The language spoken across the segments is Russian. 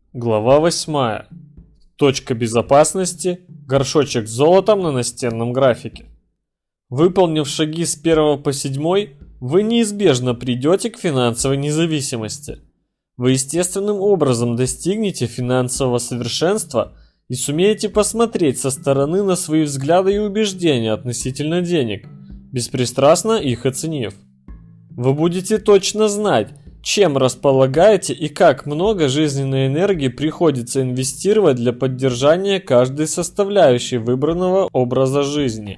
Глава 8. Точка безопасности. Горшочек с золотом на настенном графике. Выполнив шаги с 1 по 7, вы неизбежно придете к финансовой независимости. Вы естественным образом достигнете финансового совершенства и сумеете посмотреть со стороны на свои взгляды и убеждения относительно денег, беспристрастно их оценив. Вы будете точно знать, чем располагаете и как много жизненной энергии приходится инвестировать для поддержания каждой составляющей выбранного образа жизни.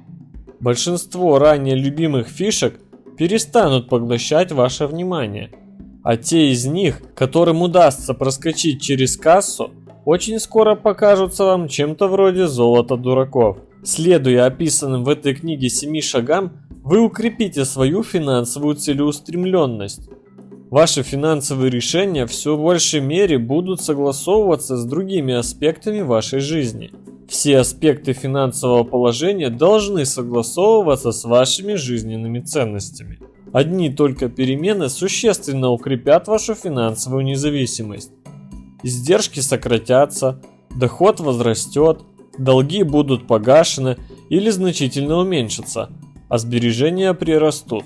Большинство ранее любимых фишек перестанут поглощать ваше внимание, а те из них, которым удастся проскочить через кассу, очень скоро покажутся вам чем-то вроде золота дураков. Следуя описанным в этой книге 7 шагам, вы укрепите свою финансовую целеустремленность. Ваши финансовые решения в все большей мере будут согласовываться с другими аспектами вашей жизни. Все аспекты финансового положения должны согласовываться с вашими жизненными ценностями. Одни только перемены существенно укрепят вашу финансовую независимость. Издержки сократятся, доход возрастет, долги будут погашены или значительно уменьшатся, а сбережения прирастут.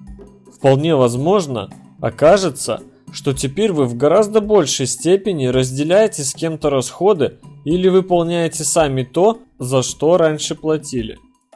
Вполне возможно, окажется, что теперь вы в гораздо большей степени разделяете с кем-то расходы или выполняете сами то, за что раньше платили.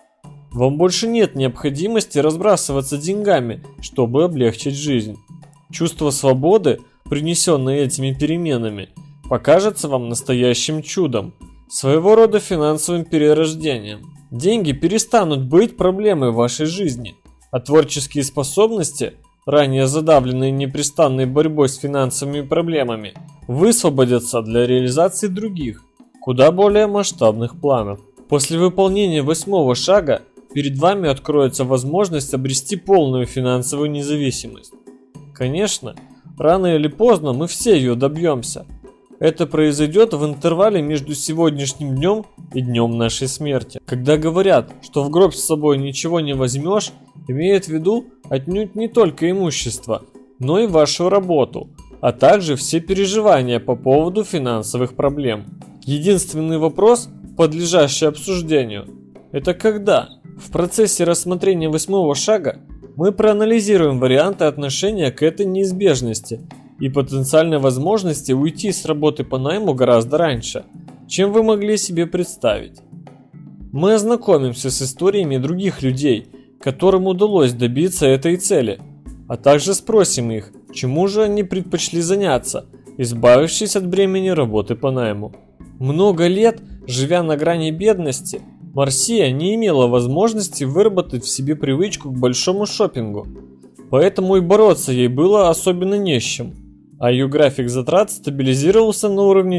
Вам больше нет необходимости разбрасываться деньгами, чтобы облегчить жизнь. Чувство свободы, принесенное этими переменами, покажется вам настоящим чудом, своего рода финансовым перерождением. Деньги перестанут быть проблемой в вашей жизни, а творческие способности, ранее задавленные непрестанной борьбой с финансовыми проблемами, высвободятся для реализации других, куда более масштабных планов. После выполнения 8 шага перед вами откроется возможность обрести полную финансовую независимость. Конечно, рано или поздно мы все ее добьемся. Это произойдет в интервале между сегодняшним днем и днем нашей смерти. Когда говорят, что в гроб с собой ничего не возьмешь, имеют в виду отнюдь не только имущество, но и вашу работу, а также все переживания по поводу финансовых проблем. Единственный вопрос, подлежащий обсуждению, это когда. В процессе рассмотрения 8 шага мы проанализируем варианты отношения к этой неизбежности и потенциальной возможности уйти с работы по найму гораздо раньше, чем вы могли себе представить. Мы ознакомимся с историями других людей, которым удалось добиться этой цели, а также спросим их, чему же они предпочли заняться, избавившись от бремени работы по найму. Много лет, живя на грани бедности, Марсия не имела возможности выработать в себе привычку к большому шопингу, поэтому и бороться ей было особенно не с чем, а ее график затрат стабилизировался на уровне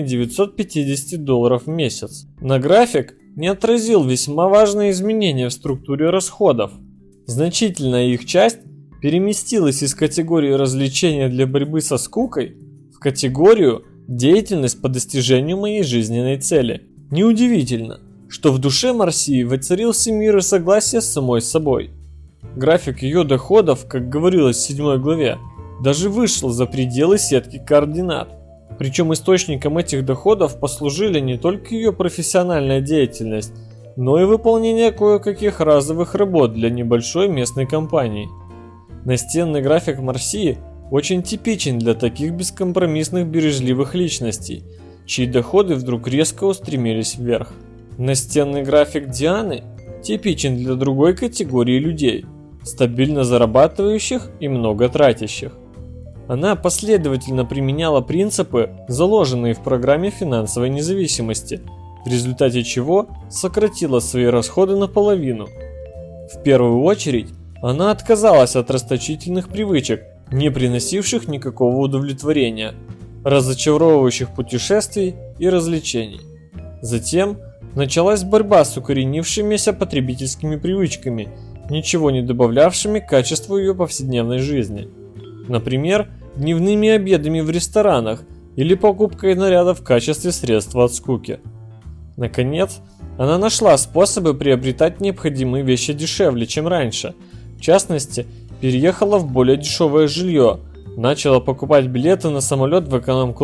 $950 в месяц. На график не отразил весьма важные изменения в структуре расходов. Значительная их часть переместилась из категории развлечения для борьбы со скукой в категорию деятельность по достижению моей жизненной цели. Неудивительно, что в душе Марсии воцарился мир и согласие с самой собой. График ее доходов, как говорилось в 7 главе, даже вышел за пределы сетки координат. Причем источником этих доходов послужили не только ее профессиональная деятельность, но и выполнение кое-каких разовых работ для небольшой местной компании. Настенный график Марсии очень типичен для таких бескомпромиссных бережливых личностей, чьи доходы вдруг резко устремились вверх. Настенный график Дианы типичен для другой категории людей, стабильно зарабатывающих и много тратящих. Она последовательно применяла принципы, заложенные в программе финансовой независимости, в результате чего сократила свои расходы наполовину. В первую очередь, она отказалась от расточительных привычек, не приносивших никакого удовлетворения, разочаровывающих путешествий и развлечений. Затем началась борьба с укоренившимися потребительскими привычками, ничего не добавлявшими к качеству ее повседневной жизни. Например, дневными обедами в ресторанах или покупкой нарядов в качестве средства от скуки. Наконец, она нашла способы приобретать необходимые вещи дешевле, чем раньше. В частности, переехала в более дешевое жилье, начала покупать билеты на самолет в эконом-класс,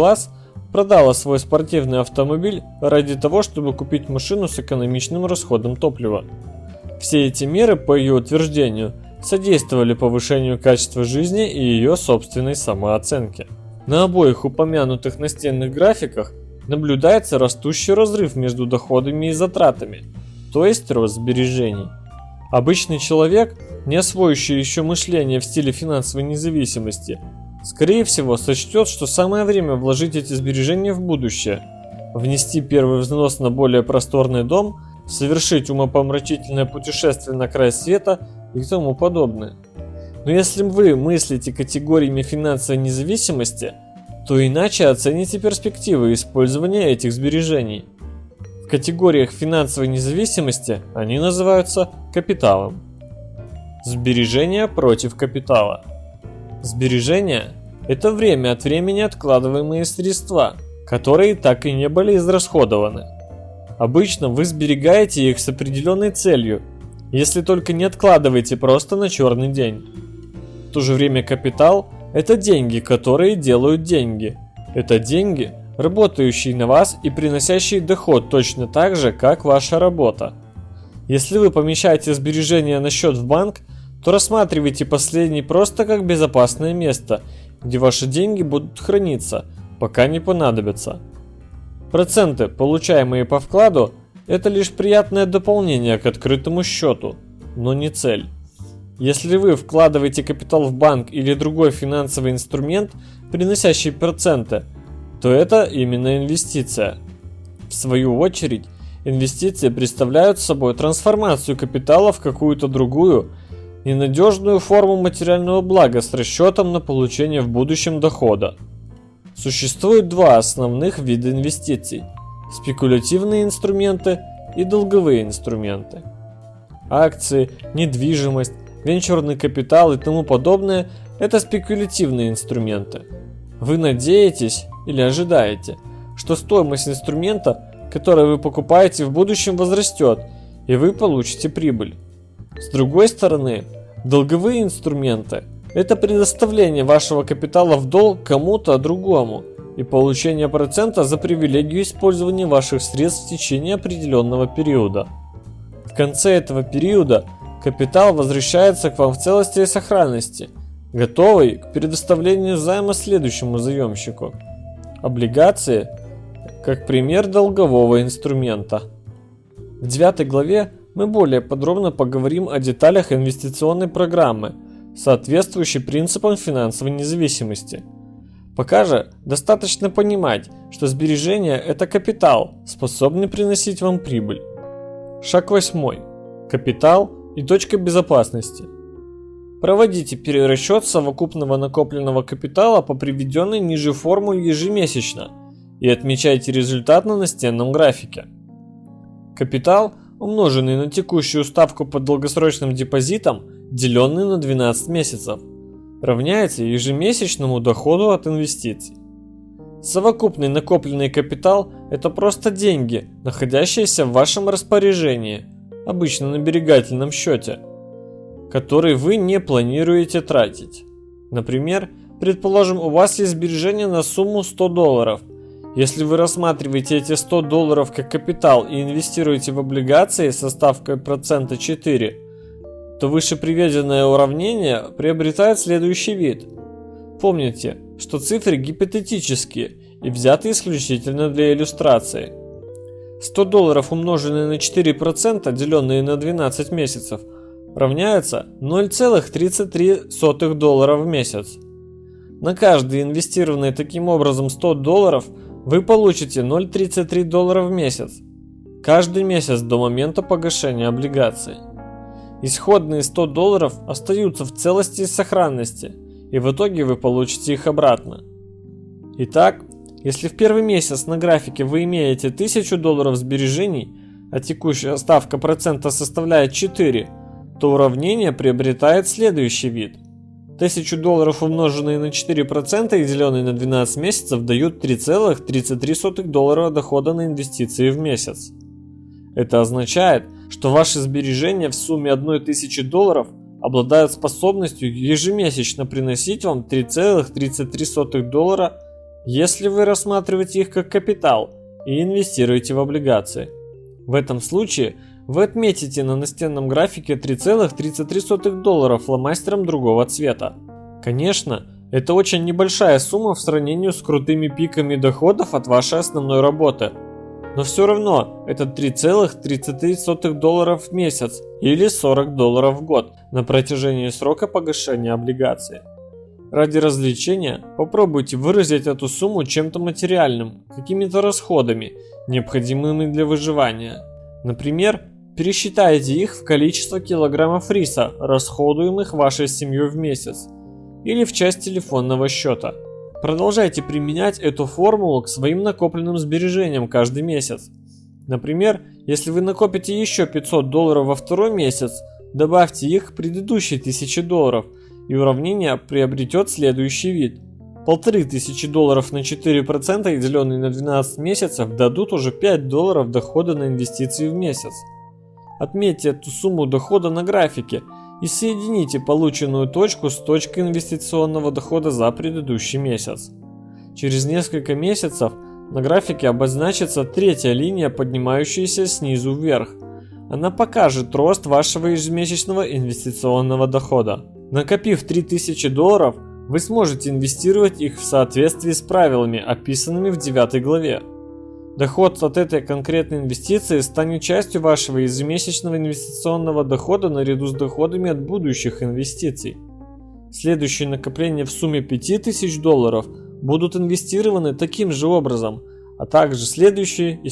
продала свой спортивный автомобиль ради того, чтобы купить машину с экономичным расходом топлива. Все эти меры, по ее утверждению, содействовали повышению качества жизни и ее собственной самооценки. На обоих упомянутых настенных графиках наблюдается растущий разрыв между доходами и затратами, то есть рост сбережений. Обычный человек, не освоивший еще мышление в стиле финансовой независимости, скорее всего сочтет, что самое время вложить эти сбережения в будущее, внести первый взнос на более просторный дом, совершить умопомрачительное путешествие на край света и тому подобное. Но если вы мыслите категориями финансовой независимости, то иначе оцените перспективы использования этих сбережений. В категориях финансовой независимости они называются капиталом. Сбережения против капитала. Сбережения – это время от времени откладываемые средства, которые так и не были израсходованы. Обычно вы сберегаете их с определенной целью, если только не откладываете просто на черный день. В то же время капитал – это деньги, которые делают деньги. Это деньги, работающие на вас и приносящие доход точно так же, как ваша работа. Если вы помещаете сбережения на счет в банк, то рассматривайте последний просто как безопасное место, где ваши деньги будут храниться, пока не понадобятся. Проценты, получаемые по вкладу, это лишь приятное дополнение к открытому счету, но не цель. Если вы вкладываете капитал в банк или другой финансовый инструмент, приносящий проценты, то это именно инвестиция. В свою очередь, инвестиции представляют собой трансформацию капитала в какую-то другую, ненадежную форму материального блага с расчетом на получение в будущем дохода. Существует два основных вида инвестиций – спекулятивные инструменты и долговые инструменты. Акции, недвижимость, венчурный капитал и тому подобное – это спекулятивные инструменты. Вы надеетесь или ожидаете, что стоимость инструмента, который вы покупаете, в будущем возрастет, и вы получите прибыль. С другой стороны, долговые инструменты – это предоставление вашего капитала в долг кому-то другому и получение процента за привилегию использования ваших средств в течение определенного периода. В конце этого периода капитал возвращается к вам в целости и сохранности, готовый к предоставлению займа следующему заемщику. Облигации – как пример долгового инструмента. В 9 главе мы более подробно поговорим о деталях инвестиционной программы, соответствующей принципам финансовой независимости. Пока же достаточно понимать, что сбережения – это капитал, способный приносить вам прибыль. Шаг 8. Капитал и точка безопасности. Проводите перерасчет совокупного накопленного капитала по приведенной ниже формуле ежемесячно и отмечайте результат на настенном графике. Капитал, умноженный на текущую ставку по долгосрочным депозитам, деленный на 12 месяцев, равняется ежемесячному доходу от инвестиций. Совокупный накопленный капитал – это просто деньги, находящиеся в вашем распоряжении, обычно на сберегательном счете, который вы не планируете тратить. Например, предположим, у вас есть сбережения на сумму $100. Если вы рассматриваете эти $100 как капитал и инвестируете в облигации со ставкой процента 4, то вышеприведенное уравнение приобретает следующий вид. Помните, что цифры гипотетические и взяты исключительно для иллюстрации. $100 умноженные на 4%, деленные на 12 месяцев, равняется $0,33 в месяц. На каждый инвестированный таким образом $100 вы получите $0,33 в месяц, каждый месяц до момента погашения облигаций. Исходные $100 остаются в целости и сохранности, и в итоге вы получите их обратно. Итак, если в первый месяц на графике вы имеете $1000 сбережений, а текущая ставка процента составляет 4, то уравнение приобретает следующий вид. $1000 умноженные на 4% и деленные на 12 месяцев дают $3,33 дохода на инвестиции в месяц. Это означает, что ваши сбережения в сумме $1000 обладают способностью ежемесячно приносить вам $3,33 если вы рассматриваете их как капитал и инвестируете в облигации. В этом случае вы отметите на настенном графике $3,33 фломастером другого цвета. Конечно, это очень небольшая сумма в сравнении с крутыми пиками доходов от вашей основной работы. Но все равно это $3,33 в месяц или $40 в год на протяжении срока погашения облигаций. Ради развлечения попробуйте выразить эту сумму чем-то материальным, какими-то расходами, необходимыми для выживания. Например, пересчитайте их в количество килограммов риса, расходуемых вашей семьей в месяц, или в часть телефонного счета. Продолжайте применять эту формулу к своим накопленным сбережениям каждый месяц. Например, если вы накопите еще $500 во второй месяц, добавьте их к предыдущей $1000, и уравнение приобретет следующий вид. $1500 на 4%, деленные на 12 месяцев, дадут уже $5 дохода на инвестиции в месяц. Отметьте эту сумму дохода на графике и соедините полученную точку с точкой инвестиционного дохода за предыдущий месяц. Через несколько месяцев на графике обозначится третья линия, поднимающаяся снизу вверх. Она покажет рост вашего ежемесячного инвестиционного дохода. Накопив $3000, вы сможете инвестировать их в соответствии с правилами, описанными в 9 главе. Доход от этой конкретной инвестиции станет частью вашего ежемесячного инвестиционного дохода наряду с доходами от будущих инвестиций. Следующие накопления в сумме $5000 будут инвестированы таким же образом, а также следующие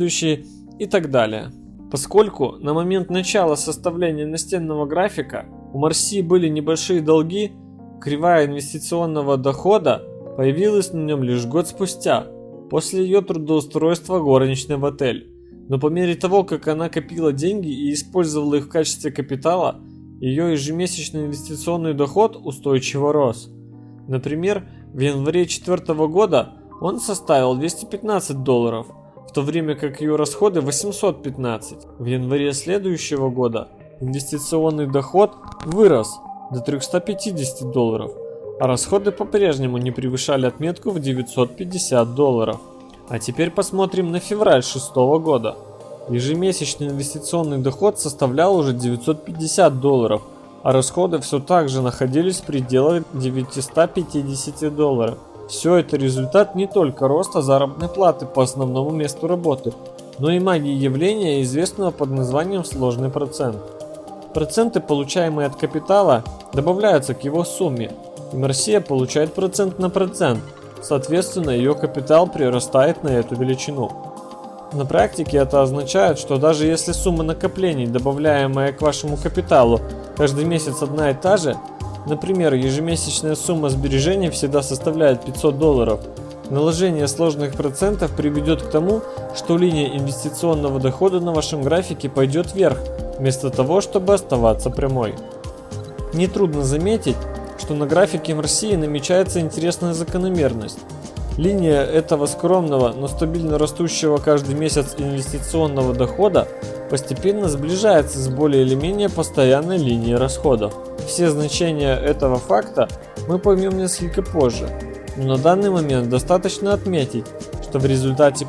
и так далее. Поскольку на момент начала составления настенного графика у Марси были небольшие долги, кривая инвестиционного дохода появилась на нем лишь год спустя, после ее трудоустройства горничной в отель. Но по мере того, как она копила деньги и использовала их в качестве капитала, ее ежемесячный инвестиционный доход устойчиво рос. Например, в январе 2004 года он составил $215, в то время как ее расходы $815. В январе следующего года инвестиционный доход вырос до $350, а расходы по-прежнему не превышали отметку в $950. А теперь посмотрим на февраль 2006 года. Ежемесячный инвестиционный доход составлял уже $950, а расходы все так же находились в пределах $950. Все это результат не только роста заработной платы по основному месту работы, но и магии явления, известного под названием сложный процент. Проценты, получаемые от капитала, добавляются к его сумме, и Марсия получает процент на процент, соответственно, ее капитал прирастает на эту величину. На практике это означает, что даже если сумма накоплений, добавляемая к вашему капиталу, каждый месяц одна и та же, например, ежемесячная сумма сбережений всегда составляет $500, наложение сложных процентов приведет к тому, что линия инвестиционного дохода на вашем графике пойдет вверх, вместо того, чтобы оставаться прямой. Нетрудно заметить, что на графике Марсии намечается интересная закономерность. Линия этого скромного, но стабильно растущего каждый месяц инвестиционного дохода постепенно сближается с более или менее постоянной линией расходов. Все значения этого факта мы поймем несколько позже, но на данный момент достаточно отметить, что в результате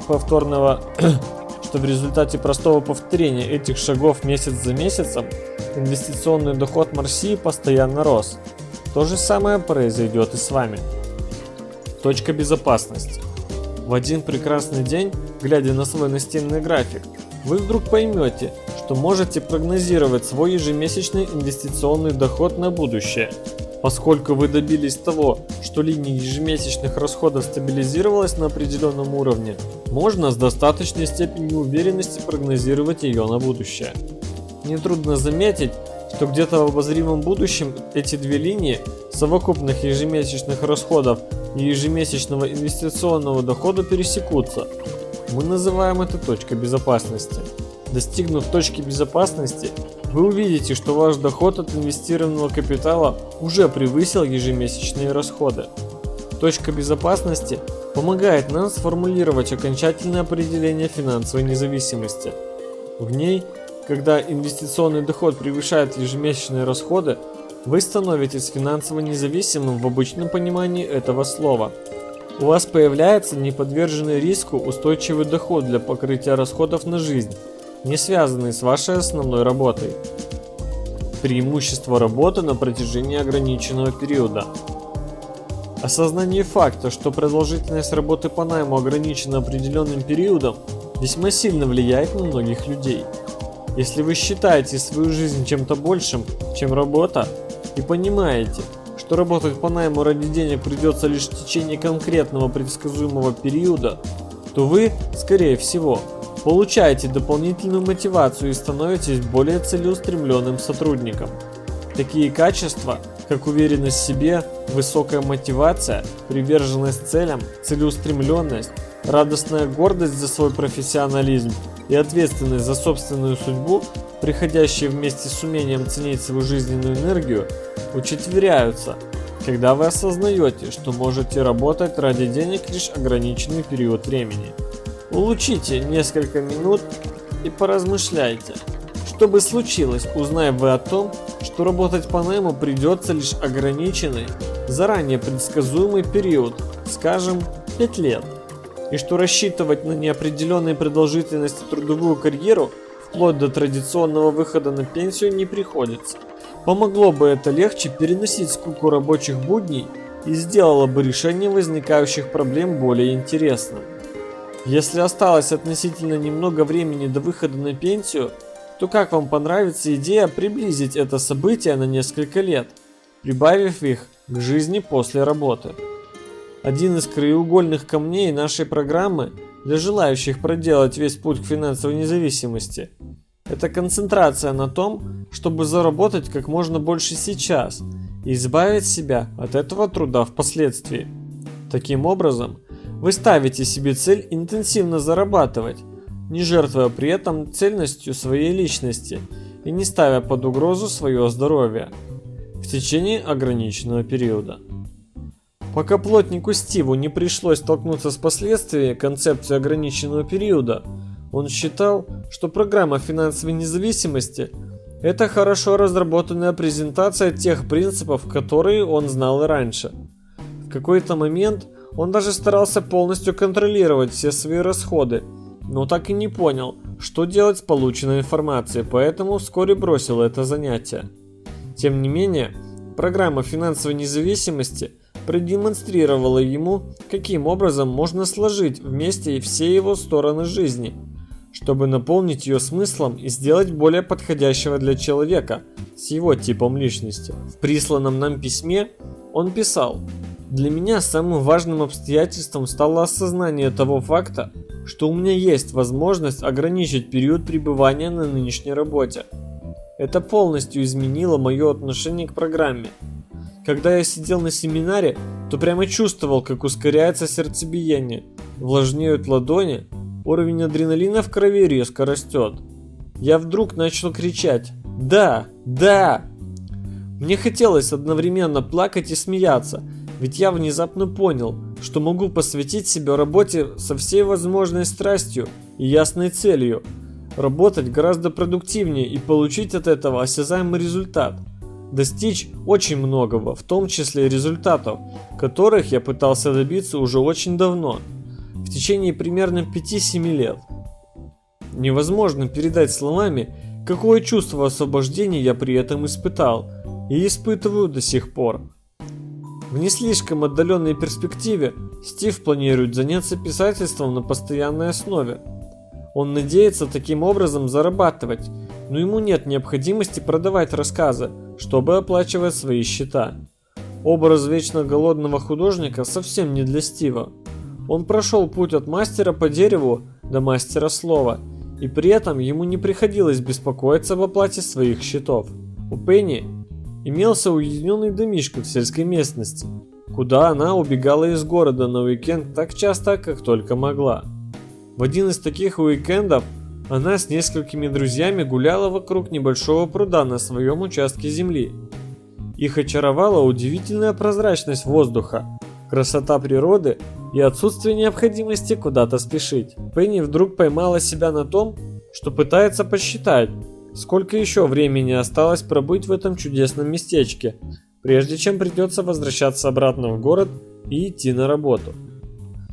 простого повторения этих шагов месяц за месяцем инвестиционный доход Марсии постоянно рос. То же самое произойдет и с вами. Точка безопасности. В один прекрасный день, глядя на свой настенный график, вы вдруг поймете, что можете прогнозировать свой ежемесячный инвестиционный доход на будущее. Поскольку вы добились того, что линия ежемесячных расходов стабилизировалась на определенном уровне, можно с достаточной степенью уверенности прогнозировать ее на будущее. Нетрудно заметить, что где-то в обозримом будущем эти две линии совокупных ежемесячных расходов и ежемесячного инвестиционного дохода пересекутся. Мы называем это точкой безопасности. Достигнув точки безопасности, вы увидите, что ваш доход от инвестированного капитала уже превысил ежемесячные расходы. Точка безопасности помогает нам сформулировать окончательное определение финансовой независимости. В ней, когда инвестиционный доход превышает ежемесячные расходы, вы становитесь финансово независимым в обычном понимании этого слова. у вас появляется неподверженный риску устойчивый доход для покрытия расходов на жизнь, не связанный с вашей основной работой. Преимущество работы на протяжении ограниченного периода. Осознание факта, что продолжительность работы по найму ограничена определенным периодом, весьма сильно влияет на многих людей. Если вы считаете свою жизнь чем-то большим, чем работа, и понимаете, что работать по найму ради денег придется лишь в течение конкретного предсказуемого периода, то вы, скорее всего, получаете дополнительную мотивацию и становитесь более целеустремленным сотрудником. Такие качества, как уверенность в себе, высокая мотивация, приверженность целям, целеустремленность, радостная гордость за свой профессионализм и ответственность за собственную судьбу, приходящие вместе с умением ценить свою жизненную энергию, учетверяются, когда вы осознаете, что можете работать ради денег лишь ограниченный период времени. Улучшите несколько минут и поразмышляйте, что бы случилось, узная вы о том, что работать по найму придется лишь ограниченный, заранее предсказуемый период, скажем, 5 лет, и что рассчитывать на неопределенной продолжительности трудовую карьеру вплоть до традиционного выхода на пенсию не приходится. Помогло бы это легче переносить скуку рабочих будней и сделало бы решение возникающих проблем более интересным. Если осталось относительно немного времени до выхода на пенсию, то как вам понравится идея приблизить это событие на несколько лет, прибавив их к жизни после работы? Один из краеугольных камней нашей программы для желающих проделать весь путь к финансовой независимости – это концентрация на том, чтобы заработать как можно больше сейчас и избавить себя от этого труда впоследствии. Таким образом, вы ставите себе цель интенсивно зарабатывать, не жертвуя при этом цельностью своей личности и не ставя под угрозу свое здоровье в течение ограниченного периода. Пока плотнику Стиву не пришлось столкнуться с последствиями концепции ограниченного периода, он считал, что программа финансовой независимости – это хорошо разработанная презентация тех принципов, которые он знал и раньше. В какой-то момент он даже старался полностью контролировать все свои расходы, но так и не понял, что делать с полученной информацией, поэтому вскоре бросил это занятие. Тем не менее, программа финансовой независимости продемонстрировала ему, каким образом можно сложить вместе все его стороны жизни, чтобы наполнить ее смыслом и сделать более подходящего для человека с его типом личности. В присланном нам письме он писал: «Для меня самым важным обстоятельством стало осознание того факта, что у меня есть возможность ограничить период пребывания на нынешней работе. Это полностью изменило мое отношение к программе. Когда я сидел на семинаре, то прямо чувствовал, как ускоряется сердцебиение, влажнеют ладони, уровень адреналина в крови резко растет. Я вдруг начал кричать: «Да! Да!» Мне хотелось одновременно плакать и смеяться, ведь я внезапно понял, что могу посвятить себя работе со всей возможной страстью и ясной целью, работать гораздо продуктивнее и получить от этого осязаемый результат, достичь очень многого, в том числе результатов, которых я пытался добиться уже очень давно, в течение примерно 5-7 лет. Невозможно передать словами, какое чувство освобождения я при этом испытал и испытываю до сих пор. В не слишком отдаленной перспективе Стив планирует заняться писательством на постоянной основе. Он надеется таким образом зарабатывать, но ему нет необходимости продавать рассказы, чтобы оплачивать свои счета. Образ вечно голодного художника совсем не для Стива. Он прошел путь от мастера по дереву до мастера слова, и при этом ему не приходилось беспокоиться об оплате своих счетов. У Пенни имелся уединенный домишко в сельской местности, куда она убегала из города на уикенд так часто, как только могла. В один из таких уикендов она с несколькими друзьями гуляла вокруг небольшого пруда на своем участке земли. Их очаровала удивительная прозрачность воздуха, красота природы и отсутствие необходимости куда-то спешить. Пенни вдруг поймала себя на том, что пытается посчитать, сколько еще времени осталось пробыть в этом чудесном местечке, прежде чем придется возвращаться обратно в город и идти на работу.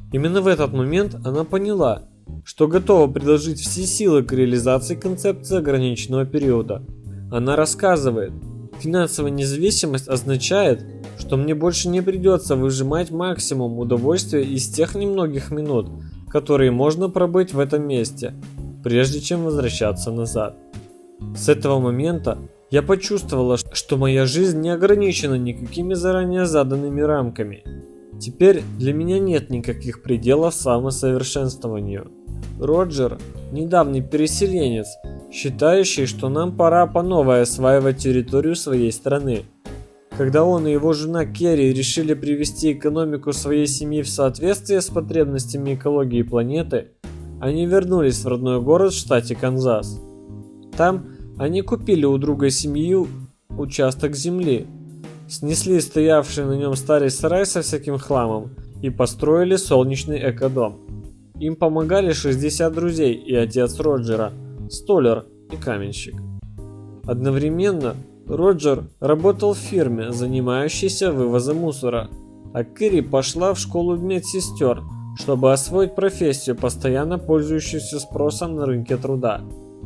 Именно в этот момент она поняла, что готова приложить все силы к реализации концепции ограниченного периода. Она рассказывает: финансовая независимость означает, что мне больше не придется выжимать максимум удовольствия из тех немногих минут, которые можно пробыть в этом месте, прежде чем возвращаться назад. С этого момента я почувствовала, что моя жизнь не ограничена никакими заранее заданными рамками. Теперь для меня нет никаких пределов самосовершенствованию. Роджер – недавний переселенец, считающий, что нам пора по новой осваивать территорию своей страны. Когда он и его жена Керри решили привести экономику своей семьи в соответствие с потребностями экологии планеты, они вернулись в родной город в штате Канзас. Там они купили у друга семьи участок земли, снесли стоявший на нем старый сарай со всяким хламом и построили солнечный экодом. Им помогали 60 друзей и отец Роджера, столяр и каменщик. Одновременно Роджер работал в фирме, занимающейся вывозом мусора, а Керри пошла в школу медсестер, чтобы освоить профессию, постоянно пользующуюся спросом на рынке труда.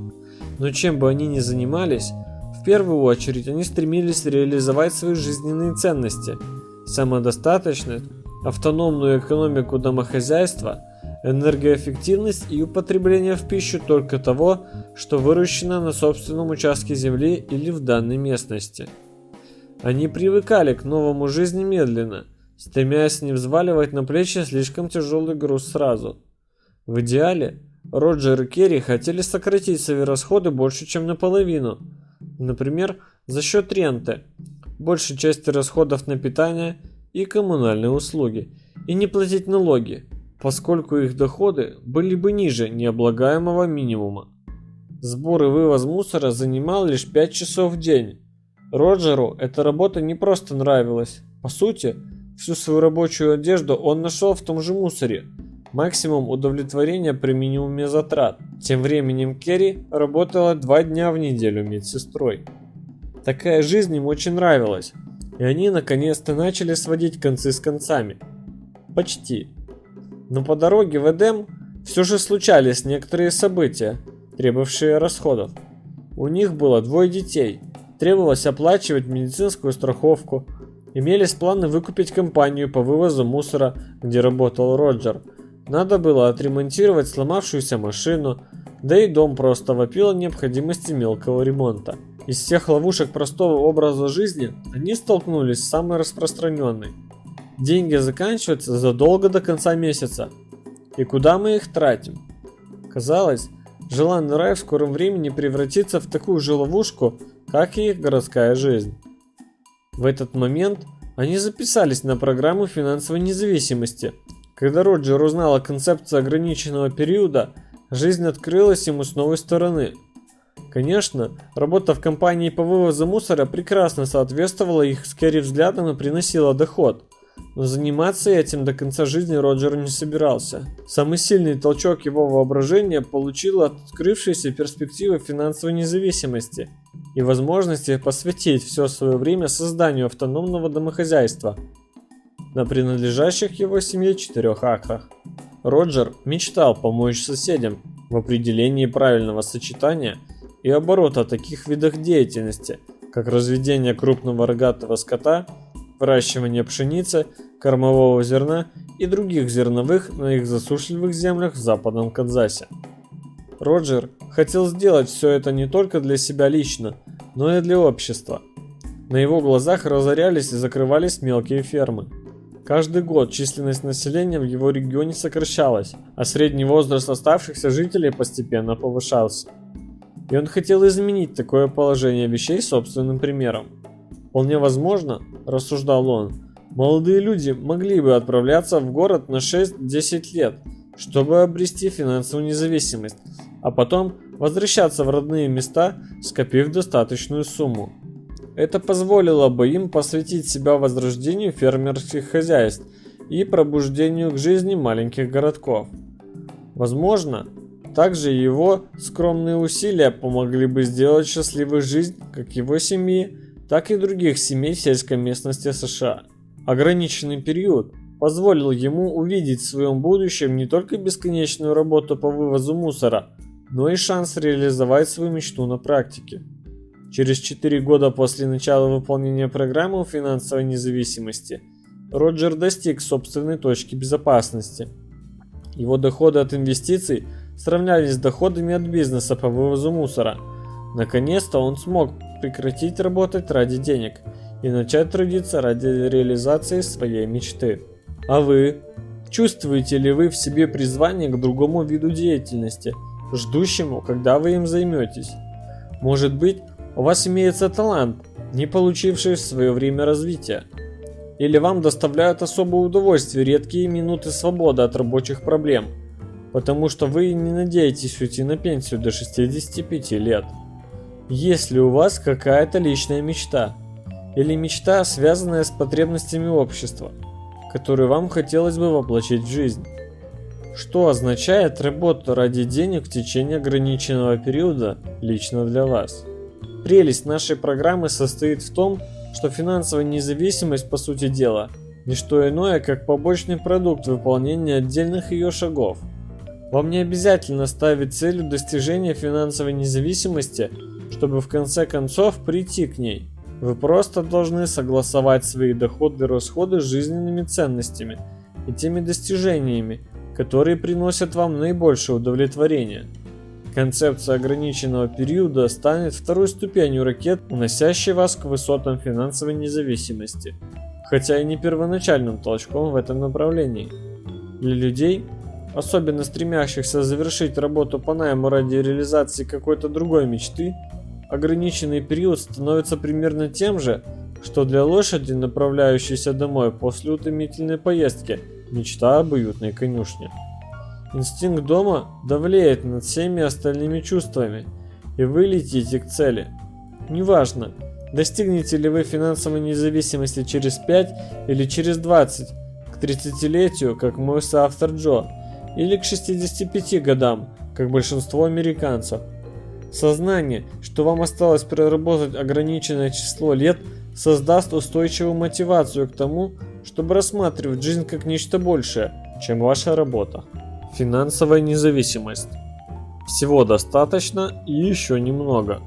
Но чем бы они ни занимались, в первую очередь они стремились реализовать свои жизненные ценности: самодостаточность, автономную экономику домохозяйства, энергоэффективность и употребление в пищу только того, что выращено на собственном участке земли или в данной местности. Они привыкали к новому жизни медленно, стремясь не взваливать на плечи слишком тяжелый груз сразу. В идеале Роджер и Керри хотели сократить свои расходы больше, чем наполовину. Например, за счет ренты, большей части расходов на питание и коммунальные услуги, и не платить налоги, поскольку их доходы были бы ниже необлагаемого минимума. Сбор и вывоз мусора занимал лишь 5 часов в день. Роджеру эта работа не просто нравилась. По сути, всю свою рабочую одежду он нашел в том же мусоре. Максимум удовлетворения при минимуме затрат. Тем временем Керри работала 2 дня в неделю медсестрой. Такая жизнь им очень нравилась, и они наконец-то начали сводить концы с концами. Почти. Но по дороге в Эдем все же случались некоторые события, требовавшие расходов. У них было 2 детей, требовалось оплачивать медицинскую страховку, имелись планы выкупить компанию по вывозу мусора, где работал Роджер. Надо было отремонтировать сломавшуюся машину, да и дом просто вопил о необходимости мелкого ремонта. Из всех ловушек простого образа жизни они столкнулись с самой распространенной. Деньги заканчиваются задолго до конца месяца. И куда мы их тратим? Казалось, желанный рай в скором времени превратится в такую же ловушку, как и их городская жизнь. В этот момент они записались на программу финансовой независимости. Когда Роджер узнал о концепции ограниченного периода, жизнь открылась ему с новой стороны. Конечно, работа в компании по вывозу мусора прекрасно соответствовала их с Керри взглядам и приносила доход. Но заниматься этим до конца жизни Роджер не собирался. Самый сильный толчок его воображения получила открывшаяся перспектива финансовой независимости и возможности посвятить все свое время созданию автономного домохозяйства на принадлежащих его семье 4 акрах. Роджер мечтал помочь соседям в определении правильного сочетания и оборота таких видах деятельности, как разведение крупного рогатого скота, выращивание пшеницы, кормового зерна и других зерновых на их засушливых землях в западном Канзасе. Роджер хотел сделать все это не только для себя лично, но и для общества. На его глазах разорялись и закрывались мелкие фермы. Каждый год численность населения в его регионе сокращалась, а средний возраст оставшихся жителей постепенно повышался. И он хотел изменить такое положение вещей собственным примером. Вполне возможно, рассуждал он, молодые люди могли бы отправляться в город на 6-10 лет, чтобы обрести финансовую независимость, а потом возвращаться в родные места, скопив достаточную сумму. Это позволило бы им посвятить себя возрождению фермерских хозяйств и пробуждению к жизни маленьких городков. Возможно, также его скромные усилия помогли бы сделать счастливой жизнь как его семьи, так и других семей в сельской местности США. Ограниченный период позволил ему увидеть в своем будущем не только бесконечную работу по вывозу мусора, но и шанс реализовать свою мечту на практике. Через 4 года после начала выполнения программы финансовой независимости Роджер достиг собственной точки безопасности. Его доходы от инвестиций сравнялись с доходами от бизнеса по вывозу мусора. Наконец-то он смог прекратить работать ради денег и начать трудиться ради реализации своей мечты. А вы? Чувствуете ли вы в себе призвание к другому виду деятельности, ждущему, когда вы им займетесь? Может быть, у вас имеется талант, не получивший в свое время развития? Или вам доставляют особое удовольствие редкие минуты свободы от рабочих проблем, потому что вы не надеетесь уйти на пенсию до 65 лет? Есть ли у вас какая-то личная мечта? Или мечта, связанная с потребностями общества, которую вам хотелось бы воплотить в жизнь? Что означает работа ради денег в течение ограниченного периода лично для вас? Прелесть нашей программы состоит в том, что финансовая независимость, по сути дела, не что иное, как побочный продукт выполнения отдельных ее шагов. Вам не обязательно ставить целью достижения финансовой независимости, чтобы в конце концов прийти к ней. Вы просто должны согласовать свои доходы и расходы с жизненными ценностями и теми достижениями, которые приносят вам наибольшее удовлетворение. Концепция ограниченного периода станет второй ступенью ракет, уносящей вас к высотам финансовой независимости, хотя и не первоначальным толчком в этом направлении. Для людей, особенно стремящихся завершить работу по найму ради реализации какой-то другой мечты, ограниченный период становится примерно тем же, что для лошади, направляющейся домой после утомительной поездки, мечта об уютной конюшне. Инстинкт дома давлеет над всеми остальными чувствами, и вы летите к цели. Неважно, достигнете ли вы финансовой независимости через 5 или через 20, к 30-летию, как мой соавтор Джо, или к 65 годам, как большинство американцев. Сознание, что вам осталось проработать ограниченное число лет, создаст устойчивую мотивацию к тому, чтобы рассматривать жизнь как нечто большее, чем ваша работа. Финансовая независимость. Всего достаточно и еще немного.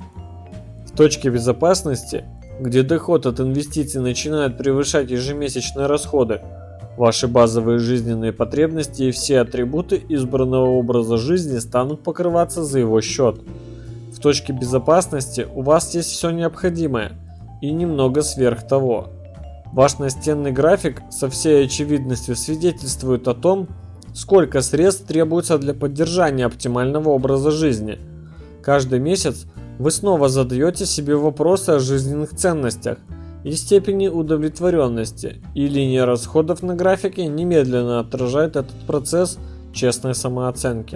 В точке безопасности, где доход от инвестиций начинает превышать ежемесячные расходы, ваши базовые жизненные потребности и все атрибуты избранного образа жизни станут покрываться за его счет. В точке безопасности у вас есть все необходимое и немного сверх того. Ваш настенный график со всей очевидностью свидетельствует о том, сколько средств требуется для поддержания оптимального образа жизни. Каждый месяц вы снова задаете себе вопросы о жизненных ценностях и степени удовлетворенности, и линия расходов на графике немедленно отражает этот процесс честной самооценки.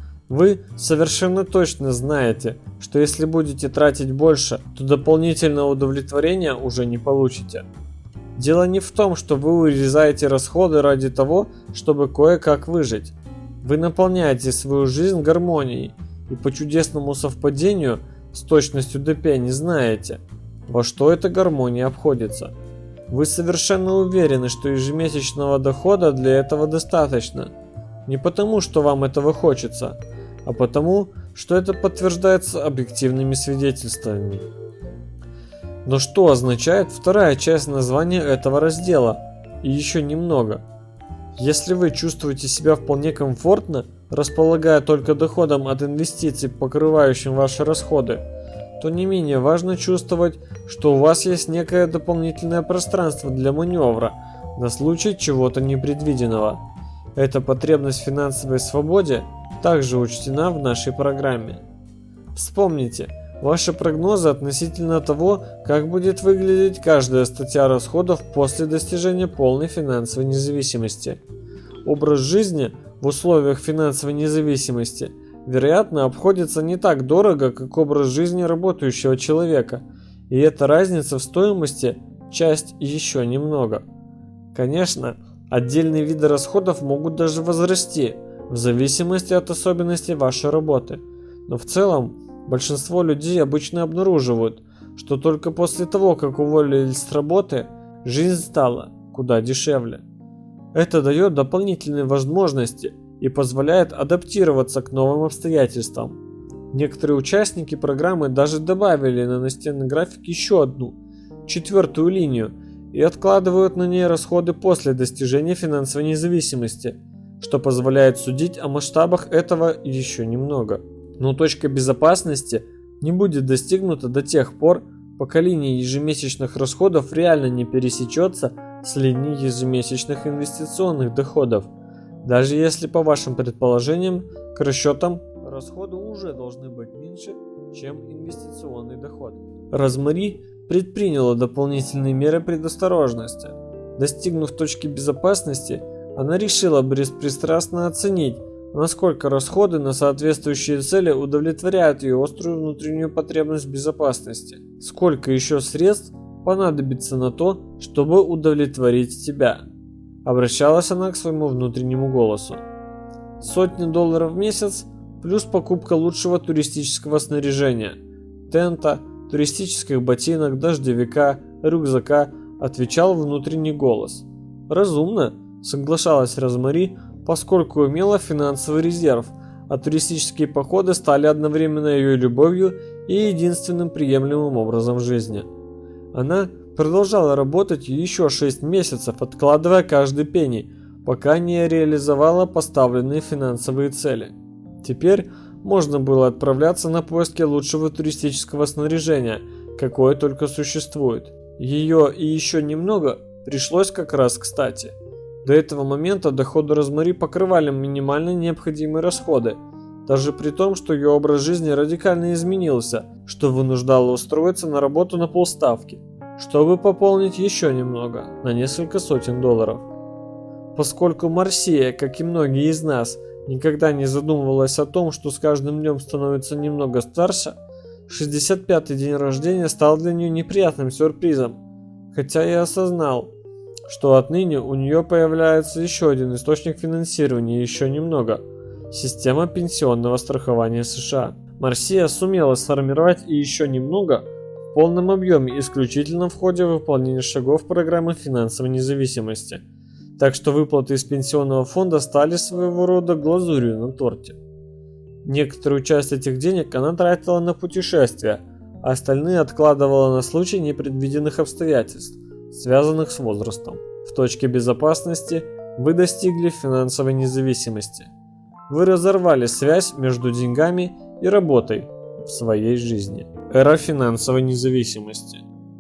Вы совершенно точно знаете, что если будете тратить больше, то дополнительного удовлетворения уже не получите. Дело не в том, что вы урезаете расходы ради того, чтобы кое-как выжить. Вы наполняете свою жизнь гармонией и по чудесному совпадению с точностью до пени знаете, во что эта гармония обходится. Вы совершенно уверены, что ежемесячного дохода для этого достаточно. Не потому, что вам этого хочется, а потому, что это подтверждается объективными свидетельствами. Но что означает вторая часть названия этого раздела? И еще немного. Если вы чувствуете себя вполне комфортно, располагая только доходом от инвестиций, покрывающим ваши расходы, то не менее важно чувствовать, что у вас есть некое дополнительное пространство для маневра на случай чего-то непредвиденного. Эта потребность в финансовой свободе также учтена в нашей программе. Вспомните, ваши прогнозы относительно того, как будет выглядеть каждая статья расходов после достижения полной финансовой независимости. Образ жизни в условиях финансовой независимости, вероятно, обходится не так дорого, как образ жизни работающего человека, и эта разница в стоимости – часть еще немного. Конечно, отдельные виды расходов могут даже возрасти, в зависимости от особенностей вашей работы, но в целом большинство людей обычно обнаруживают, что только после того, как уволились с работы, жизнь стала куда дешевле. Это дает дополнительные возможности и позволяет адаптироваться к новым обстоятельствам. Некоторые участники программы даже добавили на настенный график еще одну, четвертую линию, и откладывают на ней расходы после достижения финансовой независимости, что позволяет судить о масштабах этого еще немного. Но точка безопасности не будет достигнута до тех пор, пока линия ежемесячных расходов реально не пересечется с линией ежемесячных инвестиционных доходов, даже если по вашим предположениям к расчетам расходы уже должны быть меньше, чем инвестиционный доход. Розмари предприняла дополнительные меры предосторожности. Достигнув точки безопасности, она решила беспристрастно оценить, насколько расходы на соответствующие цели удовлетворяют ее острую внутреннюю потребность в безопасности. Сколько еще средств понадобится на то, чтобы удовлетворить тебя? Обращалась она к своему внутреннему голосу. $100 в месяц плюс покупка лучшего туристического снаряжения, тента, туристических ботинок, дождевика, рюкзака, отвечал внутренний голос. Разумно, соглашалась Розмари, поскольку имела финансовый резерв, а туристические походы стали одновременно ее любовью и единственным приемлемым образом жизни. Она продолжала работать еще 6 месяцев, откладывая каждый пенни, пока не реализовала поставленные финансовые цели. Теперь можно было отправляться на поиски лучшего туристического снаряжения, какое только существует. Ее и еще немного пришлось как раз кстати. До этого момента доходы Розмари покрывали минимально необходимые расходы, даже при том, что ее образ жизни радикально изменился, что вынуждало устроиться на работу на полставки, чтобы пополнить еще немного, на несколько сотен долларов. Поскольку Марсия, как и многие из нас, никогда не задумывалась о том, что с каждым днем становится немного старше, 65-й день рождения стал для нее неприятным сюрпризом, хотя и осознал, что отныне у нее появляется еще один источник финансирования еще немного – система пенсионного страхования США. Марсия сумела сформировать и еще немного в полном объеме исключительно в ходе выполнения шагов программы финансовой независимости. Так что выплаты из пенсионного фонда стали своего рода глазурью на торте. Некоторую часть этих денег она тратила на путешествия, а остальные откладывала на случай непредвиденных обстоятельств, связанных с возрастом. В точке безопасности вы достигли финансовой независимости. Вы разорвали связь между деньгами и работой в своей жизни. Эра финансовой независимости.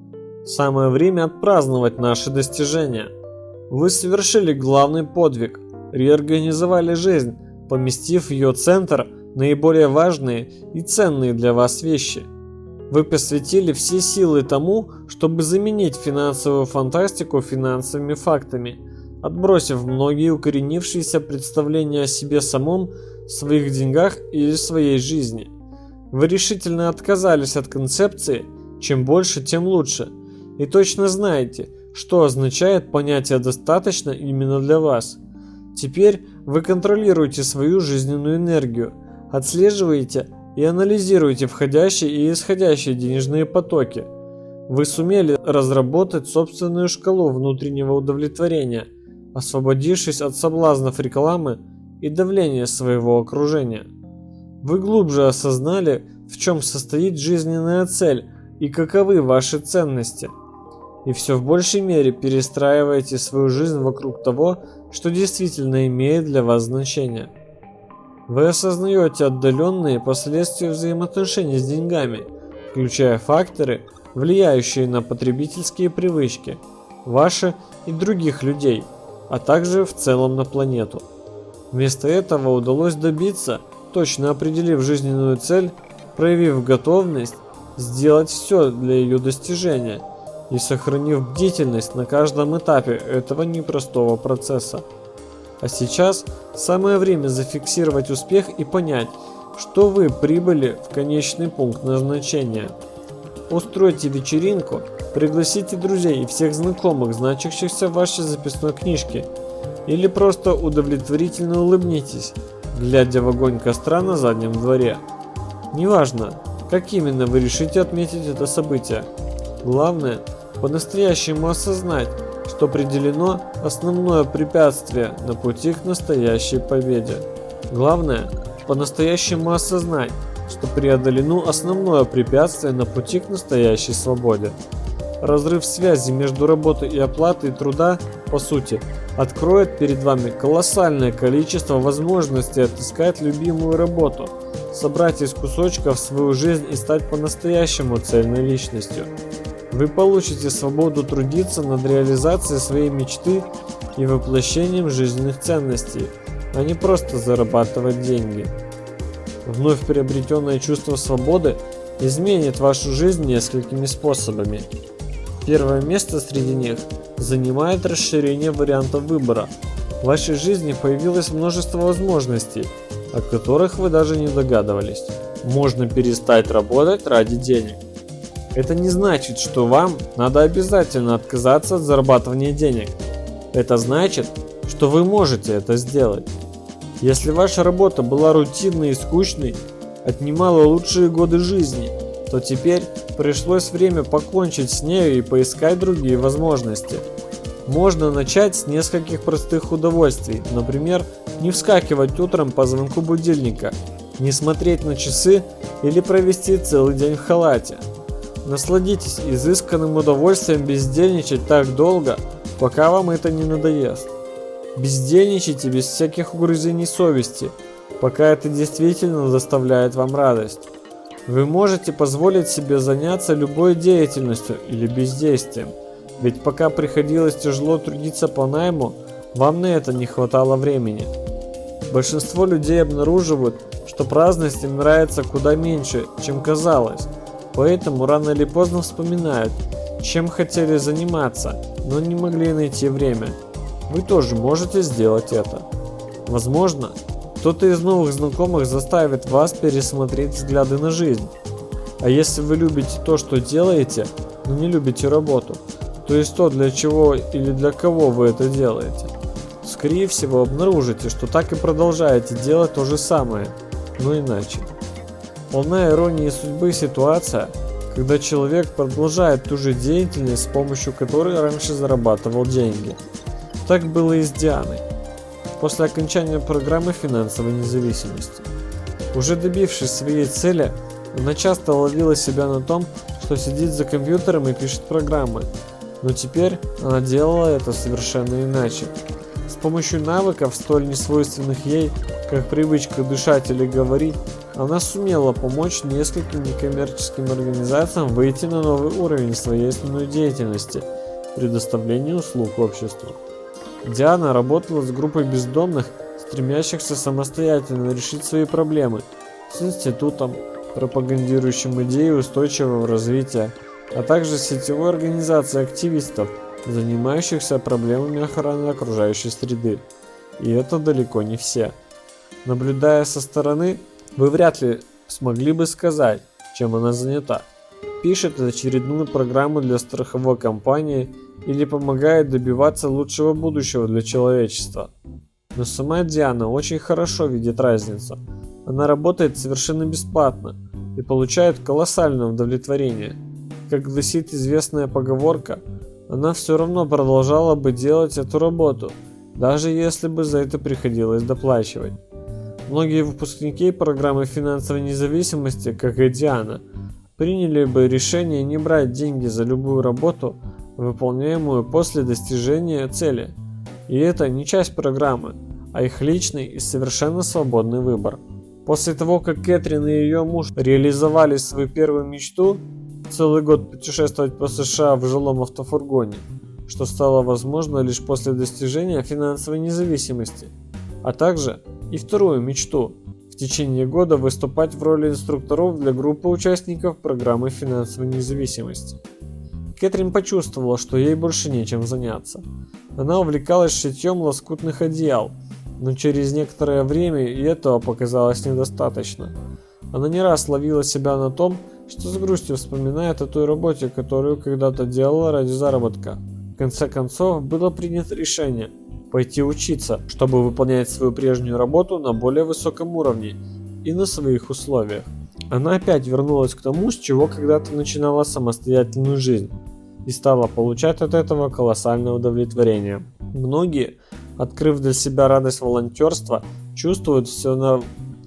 Самое время отпраздновать наши достижения. Вы совершили главный подвиг, реорганизовали жизнь, поместив в ее центр наиболее важные и ценные для вас вещи. Вы посвятили все силы тому, чтобы заменить финансовую фантастику финансовыми фактами, отбросив многие укоренившиеся представления о себе самом, своих деньгах или своей жизни. Вы решительно отказались от концепции «чем больше, тем лучше» и точно знаете, что означает понятие «достаточно» именно для вас. Теперь вы контролируете свою жизненную энергию, отслеживаете и анализируете входящие и исходящие денежные потоки. Вы сумели разработать собственную шкалу внутреннего удовлетворения, освободившись от соблазнов рекламы и давления своего окружения. Вы глубже осознали, в чем состоит жизненная цель и каковы ваши ценности. И все в большей мере перестраиваете свою жизнь вокруг того, что действительно имеет для вас значение. Вы осознаете отдаленные последствия взаимоотношений с деньгами, включая факторы, влияющие на потребительские привычки, ваши и других людей, а также в целом на планету. Вместо этого удалось добиться, точно определив жизненную цель, проявив готовность сделать все для ее достижения и сохранив бдительность на каждом этапе этого непростого процесса. А сейчас самое время зафиксировать успех и понять, что вы прибыли в конечный пункт назначения. Устройте вечеринку, пригласите друзей и всех знакомых, значащихся в вашей записной книжке, или просто удовлетворительно улыбнитесь, глядя в огонь костра на заднем дворе. Неважно, как именно вы решите отметить это событие. Главное, по-настоящему осознать, что определено основное препятствие на пути к настоящей победе. Главное, по-настоящему осознать, что преодолено основное препятствие на пути к настоящей свободе. Разрыв связи между работой и оплатой труда, по сути, откроет перед вами колоссальное количество возможностей отыскать любимую работу, собрать из кусочков свою жизнь и стать по-настоящему цельной личностью. Вы получите свободу трудиться над реализацией своей мечты и воплощением жизненных ценностей, а не просто зарабатывать деньги. Вновь приобретенное чувство свободы изменит вашу жизнь несколькими способами. Первое место среди них занимает расширение вариантов выбора. В вашей жизни появилось множество возможностей, о которых вы даже не догадывались. Можно перестать работать ради денег. Это не значит, что вам надо обязательно отказаться от зарабатывания денег. Это значит, что вы можете это сделать. Если ваша работа была рутинной и скучной, отнимала лучшие годы жизни, то теперь пришлось время покончить с нею и поискать другие возможности. Можно начать с нескольких простых удовольствий, например, не вскакивать утром по звонку будильника, не смотреть на часы или провести целый день в халате. Насладитесь изысканным удовольствием бездельничать так долго, пока вам это не надоест. Бездельничайте без всяких угрызений совести, пока это действительно доставляет вам радость. Вы можете позволить себе заняться любой деятельностью или бездействием, ведь пока приходилось тяжело трудиться по найму, вам на это не хватало времени. Большинство людей обнаруживают, что праздность им нравится куда меньше, чем казалось, поэтому рано или поздно вспоминают, чем хотели заниматься, но не могли найти время. Вы тоже можете сделать это. Возможно, кто-то из новых знакомых заставит вас пересмотреть взгляды на жизнь. А если вы любите то, что делаете, но не любите работу, то есть то, для чего или для кого вы это делаете, скорее всего обнаружите, что так и продолжаете делать то же самое, но иначе. Полна иронии судьбы ситуация, когда человек продолжает ту же деятельность, с помощью которой раньше зарабатывал деньги. Так было и с Дианой. После окончания программы финансовой независимости. Уже добившись своей цели, она часто ловила себя на том, что сидит за компьютером и пишет программы, но теперь она делала это совершенно иначе. С помощью навыков, столь несвойственных ей, как привычка дышать или говорить, она сумела помочь нескольким некоммерческим организациям выйти на новый уровень своей основной деятельности – предоставления услуг обществу. Диана работала с группой бездомных, стремящихся самостоятельно решить свои проблемы, с институтом, пропагандирующим идеи устойчивого развития, а также с сетевой организацией активистов, занимающихся проблемами охраны окружающей среды. И это далеко не все. Наблюдая со стороны, вы вряд ли смогли бы сказать, чем она занята. Пишет очередную программу для страховой компании или помогает добиваться лучшего будущего для человечества. Но сама Диана очень хорошо видит разницу. Она работает совершенно бесплатно и получает колоссальное удовлетворение. Как гласит известная поговорка, она все равно продолжала бы делать эту работу, даже если бы за это приходилось доплачивать. Многие выпускники программы финансовой независимости, как и Диана, приняли бы решение не брать деньги за любую работу, выполняемую после достижения цели. И это не часть программы, а их личный и совершенно свободный выбор. После того, как Кэтрин и ее муж реализовали свою первую мечту, целый год путешествовать по США в жилом автофургоне, что стало возможно лишь после достижения финансовой независимости, а также и вторую мечту – в течение года выступать в роли инструкторов для группы участников программы финансовой независимости. Кэтрин почувствовала, что ей больше нечем заняться. Она увлекалась шитьем лоскутных одеял, но через некоторое время и этого показалось недостаточно. Она не раз ловила себя на том, что с грустью вспоминает о той работе, которую когда-то делала ради заработка. В конце концов, было принято решение пойти учиться, чтобы выполнять свою прежнюю работу на более высоком уровне и на своих условиях. Она опять вернулась к тому, с чего когда-то начинала самостоятельную жизнь. и стала получать от этого колоссальное удовлетворение. Многие, открыв для себя радость волонтерства, чувствуют все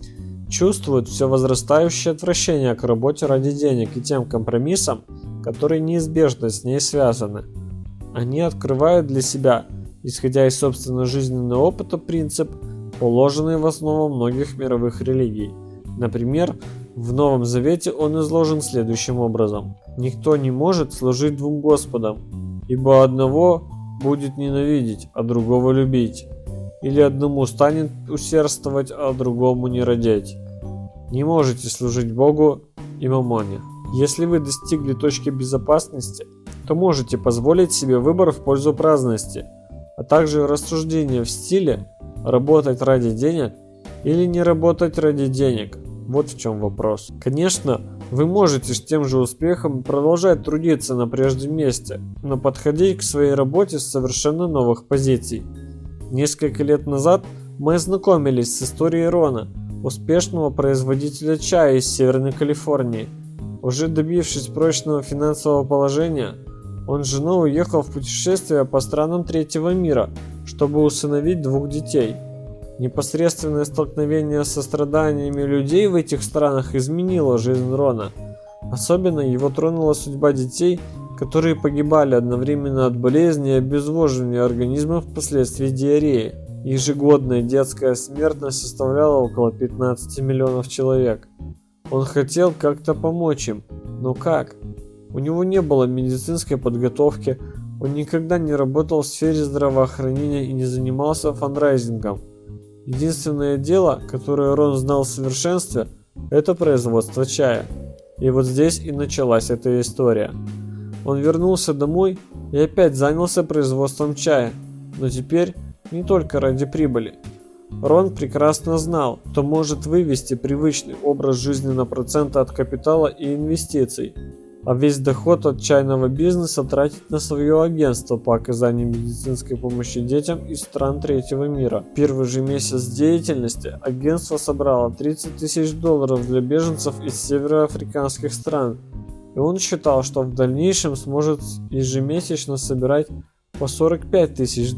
возрастающее отвращение к работе ради денег и тем компромиссам, которые неизбежно с ней связаны. Они открывают для себя, исходя из собственного жизненного опыта, принцип, положенный в основу многих мировых религий. Например, в Новом Завете он изложен следующим образом: «Никто не может служить двум Господам, ибо одного будет ненавидеть, а другого любить, или одному станет усердствовать, а другому не родить. Не можете служить Богу и мамоне». Если вы достигли точки безопасности, то можете позволить себе выбор в пользу праздности, а также рассуждения в стиле «работать ради денег» или «не работать ради денег». Вот в чем вопрос. Конечно, вы можете с тем же успехом продолжать трудиться на прежнем месте, но подходить к своей работе с совершенно новых позиций. Несколько лет назад мы ознакомились с историей Рона, успешного производителя чая из Северной Калифорнии. Уже добившись прочного финансового положения, он с женой уехал в путешествие по странам третьего мира, чтобы усыновить 2 детей. Непосредственное столкновение со страданиями людей в этих странах изменило жизнь Рона. Особенно его тронула судьба детей, которые погибали одновременно от болезни и обезвоживания организмов впоследствии диареи. Ежегодная детская смертность составляла около 15 миллионов человек. Он хотел как-то помочь им, но как? У него не было медицинской подготовки, он никогда не работал в сфере здравоохранения и не занимался фандрайзингом. Единственное дело, которое Рон знал в совершенстве, это производство чая. И вот здесь и началась эта история. Он вернулся домой и опять занялся производством чая, но теперь не только ради прибыли. Рон прекрасно знал, что может вывести привычный образ жизни на проценты от капитала и инвестиций, а весь доход от чайного бизнеса тратить на свое агентство по оказанию медицинской помощи детям из стран третьего мира. В первый же месяц деятельности агентство собрало $30 тысяч для беженцев из североафриканских стран, и он считал, что в дальнейшем сможет ежемесячно собирать по $45 тысяч,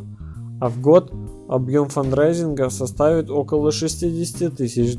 а в год объем фандрайзинга составит около $60 тысяч.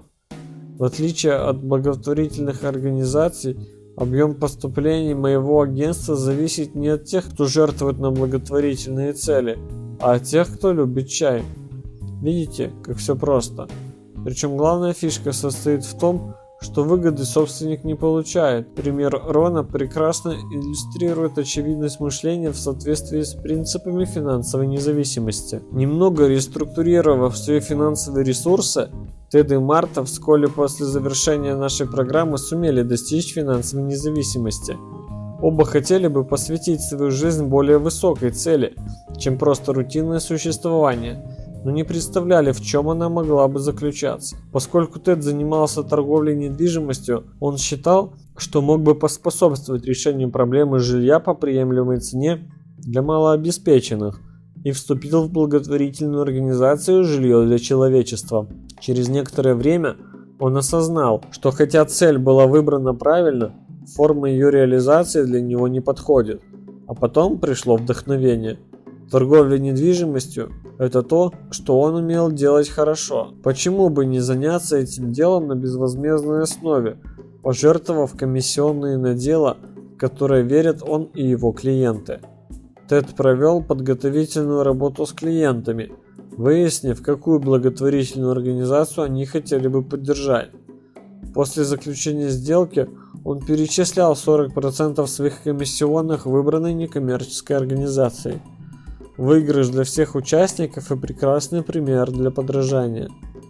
В отличие от благотворительных организаций, объем поступлений моего агентства зависит не от тех, кто жертвует на благотворительные цели, а от тех, кто любит чай. Видите, как все просто. Причем главная фишка состоит в том, что выгоды собственник не получает. Пример Рона прекрасно иллюстрирует очевидность мышления в соответствии с принципами финансовой независимости. Немного реструктурировав свои финансовые ресурсы, Тед и Марта вскоре после завершения нашей программы сумели достичь финансовой независимости. Оба хотели бы посвятить свою жизнь более высокой цели, чем просто рутинное существование, но не представляли, в чем она могла бы заключаться. Поскольку Тед занимался торговлей недвижимостью, он считал, что мог бы поспособствовать решению проблемы жилья по приемлемой цене для малообеспеченных и вступил в благотворительную организацию «Жилье для человечества». Через некоторое время он осознал, что хотя цель была выбрана правильно, форма ее реализации для него не подходит. А потом пришло вдохновение. Торговля недвижимостью – это то, что он умел делать хорошо. Почему бы не заняться этим делом на безвозмездной основе, пожертвовав комиссионные на дело, в которое верят он и его клиенты? Тед провел подготовительную работу с клиентами, выяснив, какую благотворительную организацию они хотели бы поддержать. После заключения сделки он перечислял 40% своих комиссионных выбранной некоммерческой организации. Выигрыш для всех участников и прекрасный пример для подражания.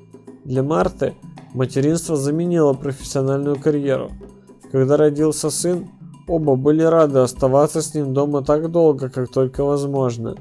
Для Марты материнство заменило профессиональную карьеру. Когда родился сын, оба были рады оставаться с ним дома так долго, как только возможно.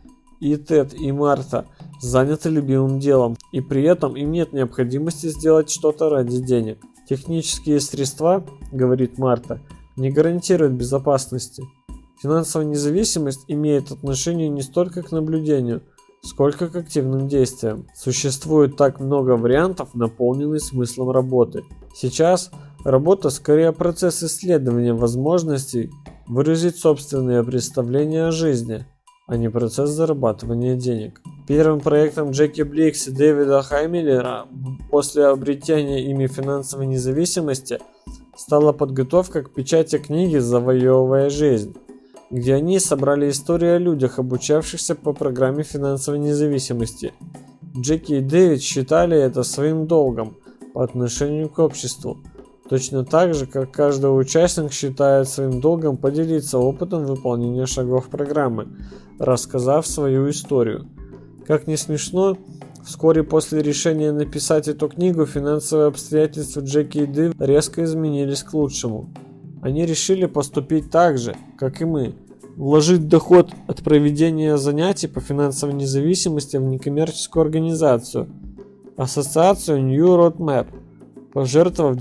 И Тед, и Марта заняты любимым делом, и при этом им нет необходимости сделать что-то ради денег. Технические средства, говорит Марта, не гарантируют безопасности. Финансовая независимость имеет отношение не столько к наблюдению, сколько к активным действиям. Существует так много вариантов, наполненных смыслом работы. Сейчас Работа скорее процесс исследования возможностей выразить собственные представления о жизни, а не процесс зарабатывания денег. Первым проектом Джеки Блейкс и Дэвида Хаймиллера после обретения ими финансовой независимости стала подготовка к печати книги «Завоевывая жизнь», где они собрали истории о людях, обучавшихся по программе финансовой независимости. Джеки и Дэвид считали это своим долгом по отношению к обществу, точно так же, как каждый участник считает своим долгом поделиться опытом выполнения шагов программы, рассказав свою историю. Как ни смешно, вскоре после решения написать эту книгу финансовые обстоятельства Джеки и Дэвида резко изменились к лучшему. Они решили поступить так же, как и мы, вложить доход от проведения занятий по финансовой независимости в некоммерческую организацию, ассоциацию New Roadmap, пожертвовав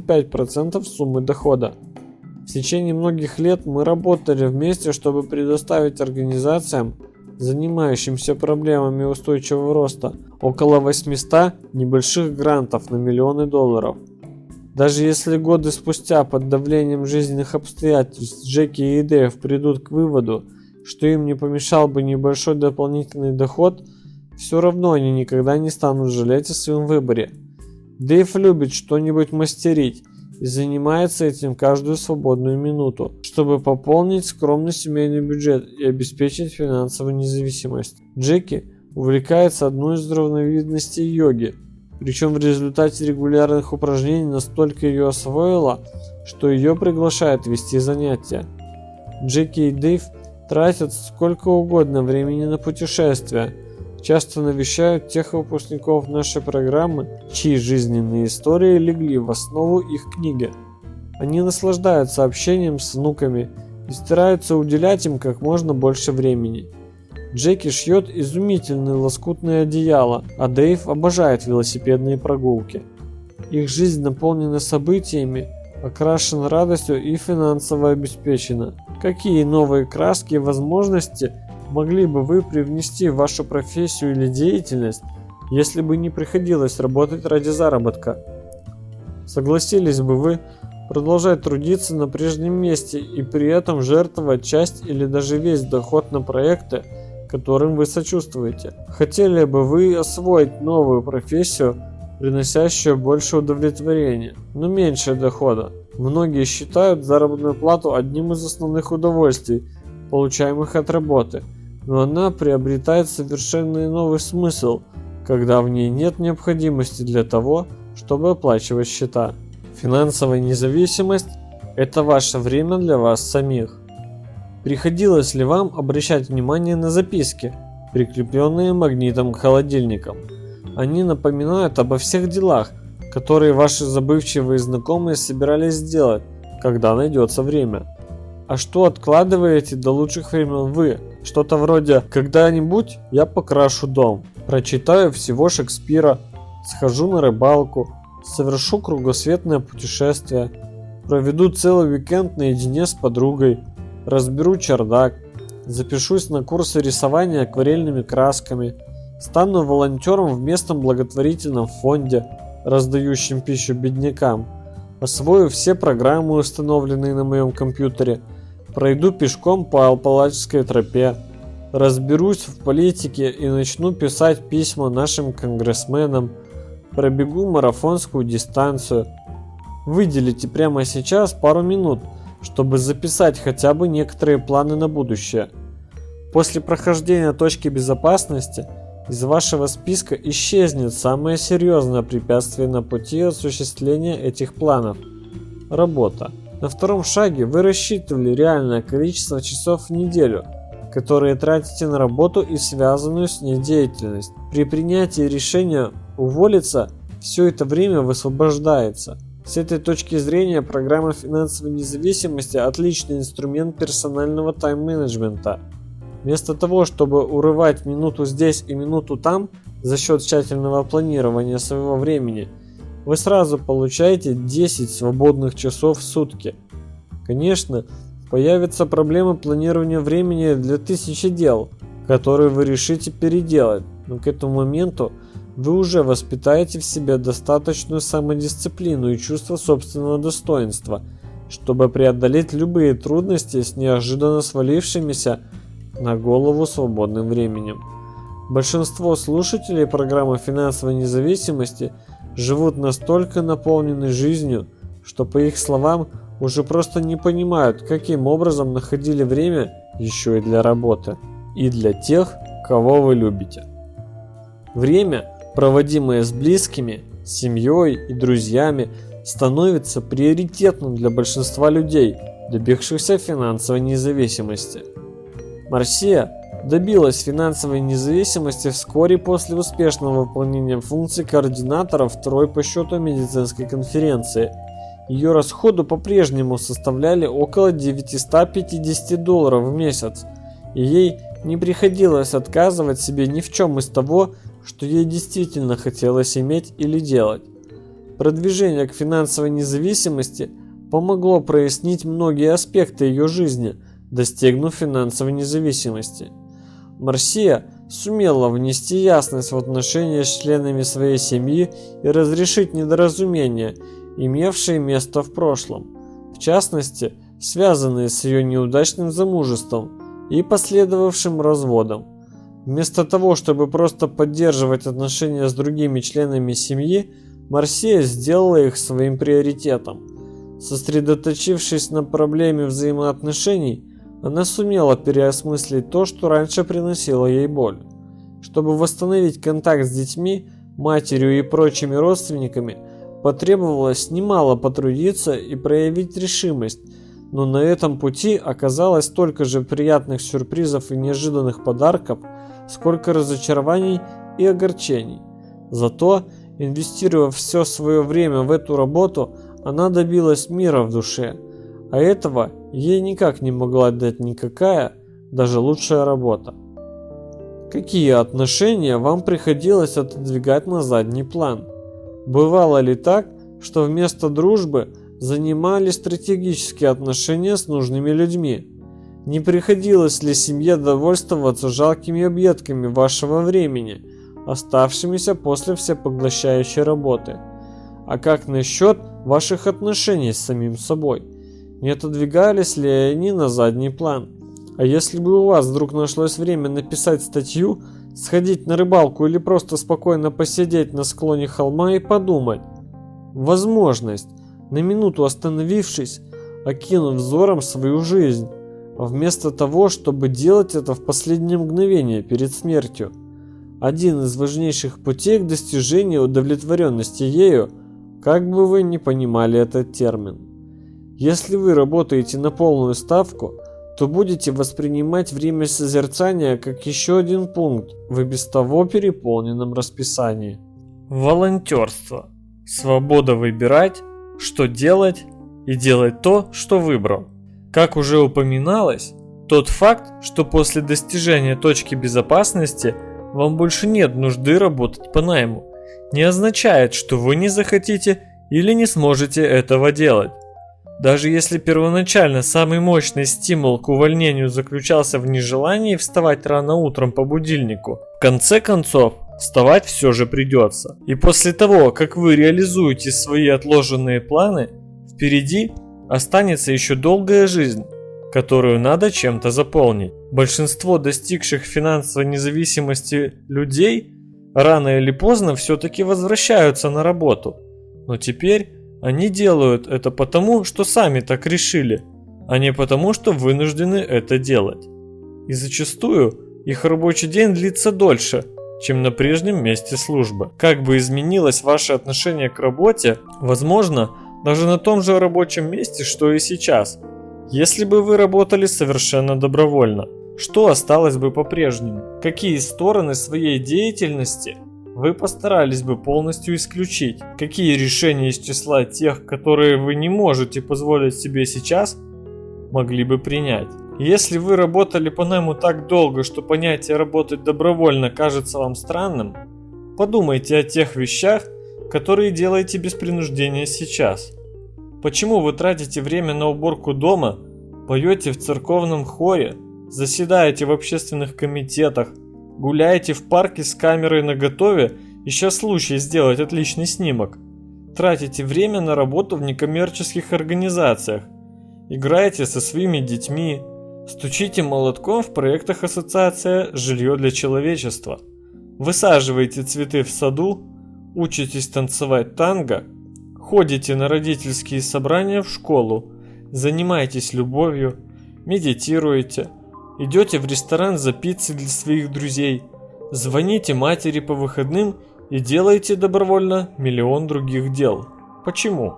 95% суммы дохода. В течение многих лет мы работали вместе, чтобы предоставить организациям, занимающимся проблемами устойчивого роста, около 800 небольших грантов на миллионы долларов. Даже если годы спустя под давлением жизненных обстоятельств Джеки и Дэйв придут к выводу, что им не помешал бы небольшой дополнительный доход, все равно они никогда не станут жалеть о своем выборе. Дэйв любит что-нибудь мастерить и занимается этим каждую свободную минуту, чтобы пополнить скромный семейный бюджет и обеспечить финансовую независимость. Джеки увлекается одной из разновидностей йоги, причем в результате регулярных упражнений настолько ее освоила, что ее приглашают вести занятия. Джеки и Дэйв тратят сколько угодно времени на путешествия, часто навещают тех выпускников нашей программы, чьи жизненные истории легли в основу их книги. Они наслаждаются общением с внуками и стараются уделять им как можно больше времени. Джеки шьет изумительные лоскутные одеяла, а Дэйв обожает велосипедные прогулки. Их жизнь наполнена событиями, окрашена радостью и финансово обеспечена. Какие новые краски и возможности могли бы вы привнести в вашу профессию или деятельность, если бы не приходилось работать ради заработка? Согласились бы вы продолжать трудиться на прежнем месте и при этом жертвовать часть или даже весь доход на проекты, которым вы сочувствуете? Хотели бы вы освоить новую профессию, приносящую больше удовлетворения, но меньше дохода? Многие считают заработную плату одним из основных удовольствий, получаемых от работы, но она приобретает совершенно новый смысл, когда в ней нет необходимости для того, чтобы оплачивать счета. Финансовая независимость – это ваше время для вас самих. Приходилось ли вам обращать внимание на записки, прикрепленные магнитом к холодильникам? Они напоминают обо всех делах, которые ваши забывчивые знакомые собирались сделать, когда найдется время. А что откладываете до лучших времен вы? Что-то вроде «когда-нибудь я покрашу дом», прочитаю всего Шекспира, схожу на рыбалку, совершу кругосветное путешествие, проведу целый уикенд наедине с подругой, разберу чердак, запишусь на курсы рисования акварельными красками, стану волонтером в местном благотворительном фонде, раздающем пищу беднякам, освою все программы, установленные на моем компьютере, пройду пешком по Апалачской тропе, разберусь в политике и начну писать письма нашим конгрессменам, пробегу марафонскую дистанцию. Выделите прямо сейчас пару минут, чтобы записать хотя бы некоторые планы на будущее. После прохождения точки безопасности из вашего списка исчезнет самое серьезное препятствие на пути осуществления этих планов – работа. На втором шаге вы рассчитывали реальное количество часов в неделю, которые тратите на работу и связанную с ней деятельность. При принятии решения уволиться все это время высвобождается. С этой точки зрения программа финансовой независимости – отличный инструмент персонального тайм-менеджмента. Вместо того, чтобы урывать минуту здесь и минуту там за счет тщательного планирования своего времени, вы сразу получаете 10 свободных часов в сутки. Конечно, появится проблема планирования времени для 1000 дел, которые вы решите переделать, но к этому моменту вы уже воспитаете в себе достаточную самодисциплину и чувство собственного достоинства, чтобы преодолеть любые трудности с неожиданно свалившимися на голову свободным временем. Большинство слушателей программы финансовой независимости живут настолько наполненной жизнью, что, по их словам, уже просто не понимают, каким образом находили время еще и для работы, и для тех, кого вы любите. Время, проводимое с близкими, семьей и друзьями, становится приоритетным для большинства людей, добившихся финансовой независимости. Марсия добилась финансовой независимости вскоре после успешного выполнения функций координатора второй по счету медицинской конференции. Ее расходы по-прежнему составляли около $950 в месяц, и ей не приходилось отказывать себе ни в чем из того, что ей действительно хотелось иметь или делать. Продвижение к финансовой независимости помогло прояснить многие аспекты ее жизни, достигнув финансовой независимости. Марсия сумела внести ясность в отношения с членами своей семьи и разрешить недоразумения, имевшие место в прошлом, в частности, связанные с ее неудачным замужеством и последовавшим разводом. Вместо того, чтобы просто поддерживать отношения с другими членами семьи, Марсия сделала их своим приоритетом. Сосредоточившись на проблеме взаимоотношений, она сумела переосмыслить то, что раньше приносило ей боль. Чтобы восстановить контакт с детьми, матерью и прочими родственниками, потребовалось немало потрудиться и проявить решимость, но на этом пути оказалось столько же приятных сюрпризов и неожиданных подарков, сколько разочарований и огорчений. Зато, инвестируя все свое время в эту работу, она добилась мира в душе, а этого ей никак не могла дать никакая, даже лучшая работа. Какие отношения вам приходилось отодвигать на задний план? Бывало ли так, что вместо дружбы занимали стратегические отношения с нужными людьми? Не приходилось ли семье довольствоваться жалкими объедками вашего времени, оставшимися после всепоглощающей работы? А как насчет ваших отношений с самим собой? Не отодвигались ли они на задний план? А если бы у вас вдруг нашлось время написать статью, сходить на рыбалку или просто спокойно посидеть на склоне холма и подумать? Возможность, на минуту остановившись, окинуть взором свою жизнь, вместо того, чтобы делать это в последнее мгновение перед смертью. Один из важнейших путей к достижению удовлетворенности ею, как бы вы ни понимали этот термин. Если вы работаете на полную ставку, то будете воспринимать время созерцания как еще один пункт в и без того переполненном расписании. Волонтерство. Свобода выбирать, что делать, и делать то, что выбрал. Как уже упоминалось, тот факт, что после достижения точки безопасности вам больше нет нужды работать по найму, не означает, что вы не захотите или не сможете этого делать. Даже если первоначально самый мощный стимул к увольнению заключался в нежелании вставать рано утром по будильнику, в конце концов вставать все же придется. И после того, как вы реализуете свои отложенные планы, впереди останется еще долгая жизнь, которую надо чем-то заполнить. Большинство достигших финансовой независимости людей рано или поздно все-таки возвращаются на работу, но теперь они делают это потому, что сами так решили, а не потому, что вынуждены это делать. И зачастую их рабочий день длится дольше, чем на прежнем месте службы. Как бы изменилось ваше отношение к работе, возможно, даже на том же рабочем месте, что и сейчас, если бы вы работали совершенно добровольно. Что осталось бы по-прежнему? Какие стороны своей деятельности вы постарались бы полностью исключить? Какие решения из числа тех, которые вы не можете позволить себе сейчас, могли бы принять? Если вы работали по найму так долго, что понятие «работать добровольно» кажется вам странным, подумайте о тех вещах, которые делаете без принуждения сейчас. Почему вы тратите время на уборку дома, поете в церковном хоре, заседаете в общественных комитетах, гуляете в парке с камерой наготове ища случай сделать отличный снимок. Тратите время на работу в некоммерческих организациях. Играете со своими детьми. Стучите молотком в проектах ассоциация «Жилье для человечества». Высаживаете цветы в саду, учитесь танцевать танго, ходите на родительские собрания в школу, занимаетесь любовью, медитируете, идете в ресторан за пиццей для своих друзей, звоните матери по выходным и делаете добровольно миллион других дел. Почему?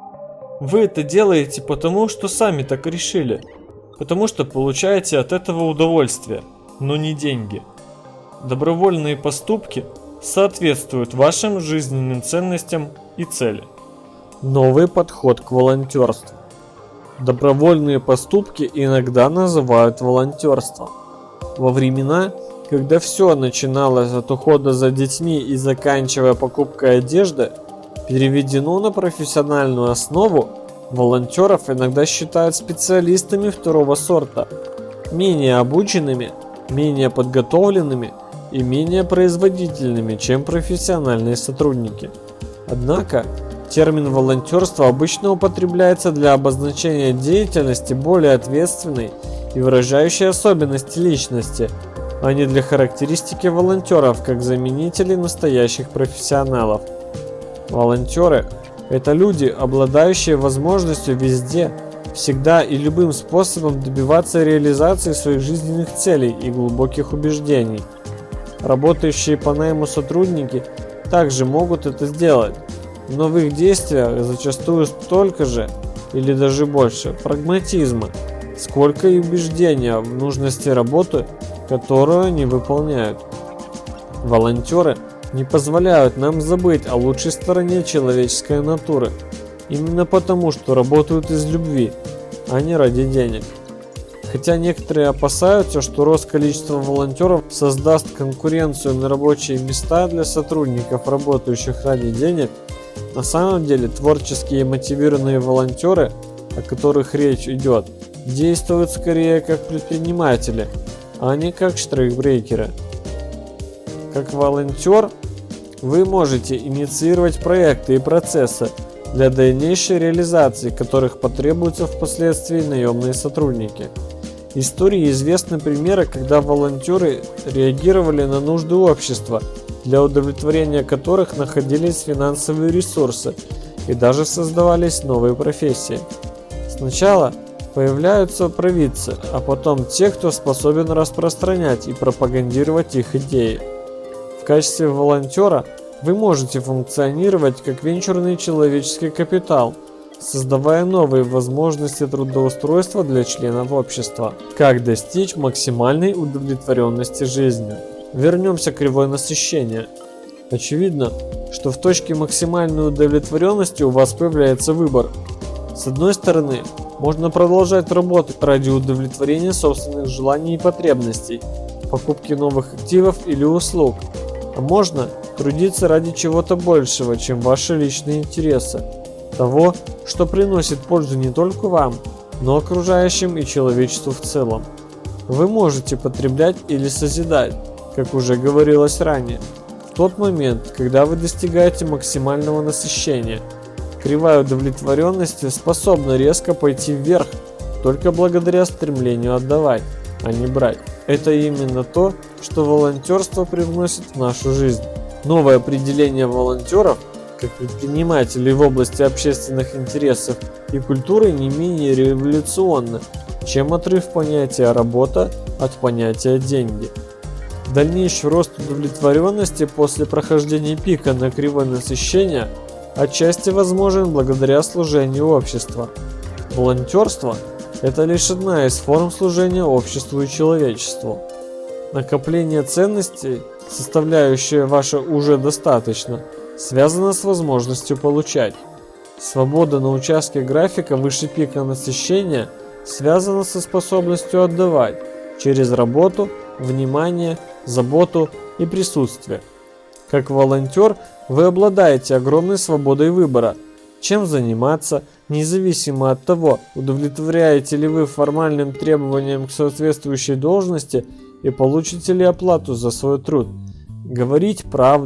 Вы это делаете потому, что сами так решили, потому что получаете от этого удовольствие, но не деньги. Добровольные поступки соответствуют вашим жизненным ценностям и цели. Новый подход к волонтерству. Добровольные поступки иногда называют волонтерством. Во времена, когда все начиналось от ухода за детьми и заканчивая покупкой одежды, переведено на профессиональную основу, волонтеров иногда считают специалистами второго сорта, менее обученными, менее подготовленными и менее производительными, чем профессиональные сотрудники. Однако, термин волонтерство обычно употребляется для обозначения деятельности более ответственной и выражающей особенности личности, а не для характеристики волонтеров как заменителей настоящих профессионалов. Волонтеры – это люди, обладающие возможностью везде, всегда и любым способом добиваться реализации своих жизненных целей и глубоких убеждений. Работающие по найму сотрудники также могут это сделать, но в их действиях зачастую столько же, или даже больше, прагматизма, сколько и убеждения в нужности работы, которую они выполняют. Волонтеры не позволяют нам забыть о лучшей стороне человеческой натуры, именно потому, что работают из любви, а не ради денег. Хотя некоторые опасаются, что рост количества волонтеров создаст конкуренцию на рабочие места для сотрудников, работающих ради денег, на самом деле творческие и мотивированные волонтеры, о которых речь идет, действуют скорее как предприниматели, а не как штрейкбрейкеры. Как волонтер вы можете инициировать проекты и процессы, для дальнейшей реализации которых потребуются впоследствии наемные сотрудники. Истории известны примеры, когда волонтеры реагировали на нужды общества, для удовлетворения которых находились финансовые ресурсы и даже создавались новые профессии. Сначала появляются провидцы, а потом те, кто способен распространять и пропагандировать их идеи. В качестве волонтера вы можете функционировать как венчурный человеческий капитал, создавая новые возможности трудоустройства для членов общества. Как достичь максимальной удовлетворенности жизнью? Вернемся к кривой насыщения. Очевидно, что в точке максимальной удовлетворенности у вас появляется выбор. С одной стороны, можно продолжать работать ради удовлетворения собственных желаний и потребностей, покупки новых активов или услуг, а можно трудиться ради чего-то большего, чем ваши личные интересы, того, что приносит пользу не только вам, но окружающим и человечеству в целом. Вы можете потреблять или созидать, как уже говорилось ранее, в тот момент, когда вы достигаете максимального насыщения. Кривая удовлетворенности способна резко пойти вверх только благодаря стремлению отдавать, а не брать. Это именно то, что волонтерство привносит в нашу жизнь. Новое определение волонтеров как предпринимателей в области общественных интересов и культуры не менее революционно, чем отрыв понятия «работа» от понятия «деньги». Дальнейший рост удовлетворенности после прохождения пика на кривой насыщения отчасти возможен благодаря служению обществу. Волонтерство – это лишь одна из форм служения обществу и человечеству. Накопление ценностей, составляющее ваше «уже достаточно», связано с возможностью получать. Свобода на участке графика выше пика насыщения связана со способностью отдавать через работу, внимание, заботу и присутствие. Как волонтер вы обладаете огромной свободой выбора, чем заниматься, независимо от того, удовлетворяете ли вы формальным требованиям к соответствующей должности и получите ли оплату за свой труд. Говорить правду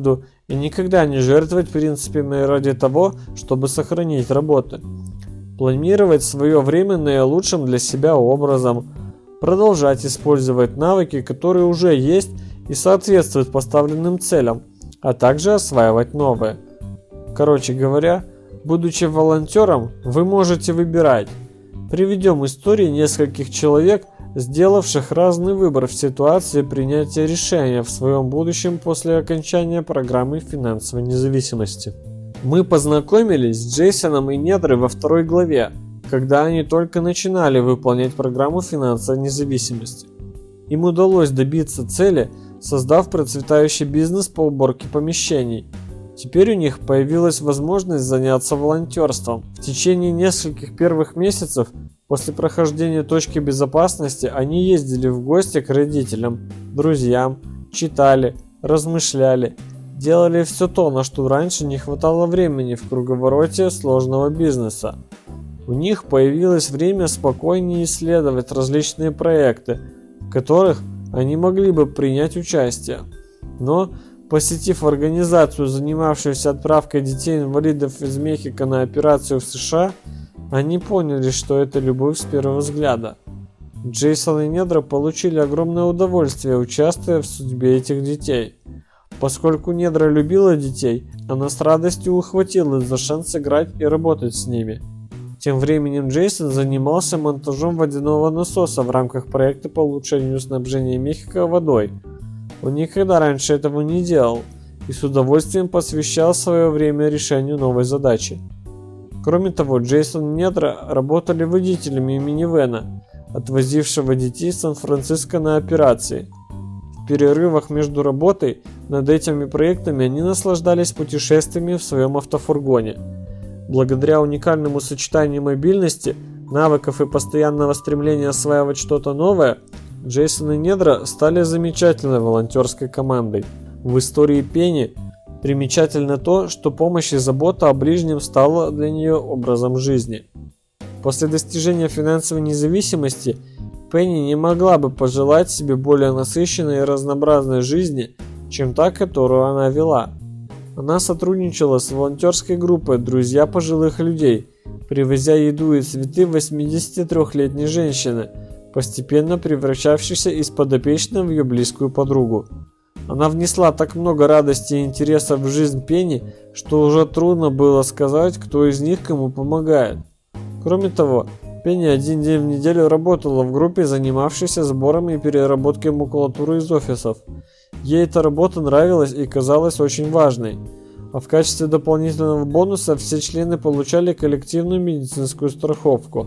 и никогда не жертвовать принципами ради того, чтобы сохранить работы. Планировать свое время наилучшим для себя образом. Продолжать использовать навыки, которые уже есть и соответствуют поставленным целям, а также осваивать новые. Короче говоря, будучи волонтером, вы можете выбирать. Приведем истории нескольких человек, сделавших разный выбор в ситуации принятия решения в своем будущем после окончания программы финансовой независимости. Мы познакомились с Джейсоном и Недрой во 2 главе, когда они только начинали выполнять программу финансовой независимости. Им удалось добиться цели, создав процветающий бизнес по уборке помещений. Теперь у них появилась возможность заняться волонтерством. В течение нескольких первых месяцев после прохождения точки безопасности они ездили в гости к родителям, друзьям, читали, размышляли, делали все то, на что раньше не хватало времени в круговороте сложного бизнеса. У них появилось время спокойнее исследовать различные проекты, в которых они могли бы принять участие. Но, посетив организацию, занимавшуюся отправкой детей-инвалидов из Мехико на операцию в США, они поняли, что это любовь с первого взгляда. Джейсон и Недра получили огромное удовольствие, участвуя в судьбе этих детей. Поскольку Недра любила детей, она с радостью ухватилась за шанс играть и работать с ними. Тем временем Джейсон занимался монтажом водяного насоса в рамках проекта по улучшению снабжения Мехико водой. Он никогда раньше этого не делал и с удовольствием посвящал свое время решению новой задачи. Кроме того, Джейсон и Недра работали водителями минивэна, отвозившего детей в Сан-Франциско на операции. В перерывах между работой над этими проектами они наслаждались путешествиями в своем автофургоне. Благодаря уникальному сочетанию мобильности, навыков и постоянного стремления осваивать что-то новое, Джейсон и Недра стали замечательной волонтерской командой. В истории Пенни примечательно то, что помощь и забота о ближнем стала для нее образом жизни. После достижения финансовой независимости Пенни не могла бы пожелать себе более насыщенной и разнообразной жизни, чем та, которую она вела. Она сотрудничала с волонтерской группой «Друзья пожилых людей», привозя еду и цветы 83-летней женщины, постепенно превращавшейся из подопечной в ее близкую подругу. Она внесла так много радости и интереса в жизнь Пенни, что уже трудно было сказать, кто из них кому помогает. Кроме того, Пенни 1 день в неделю работала в группе, занимавшейся сбором и переработкой макулатуры из офисов. Ей эта работа нравилась и казалась очень важной. А в качестве дополнительного бонуса все члены получали коллективную медицинскую страховку.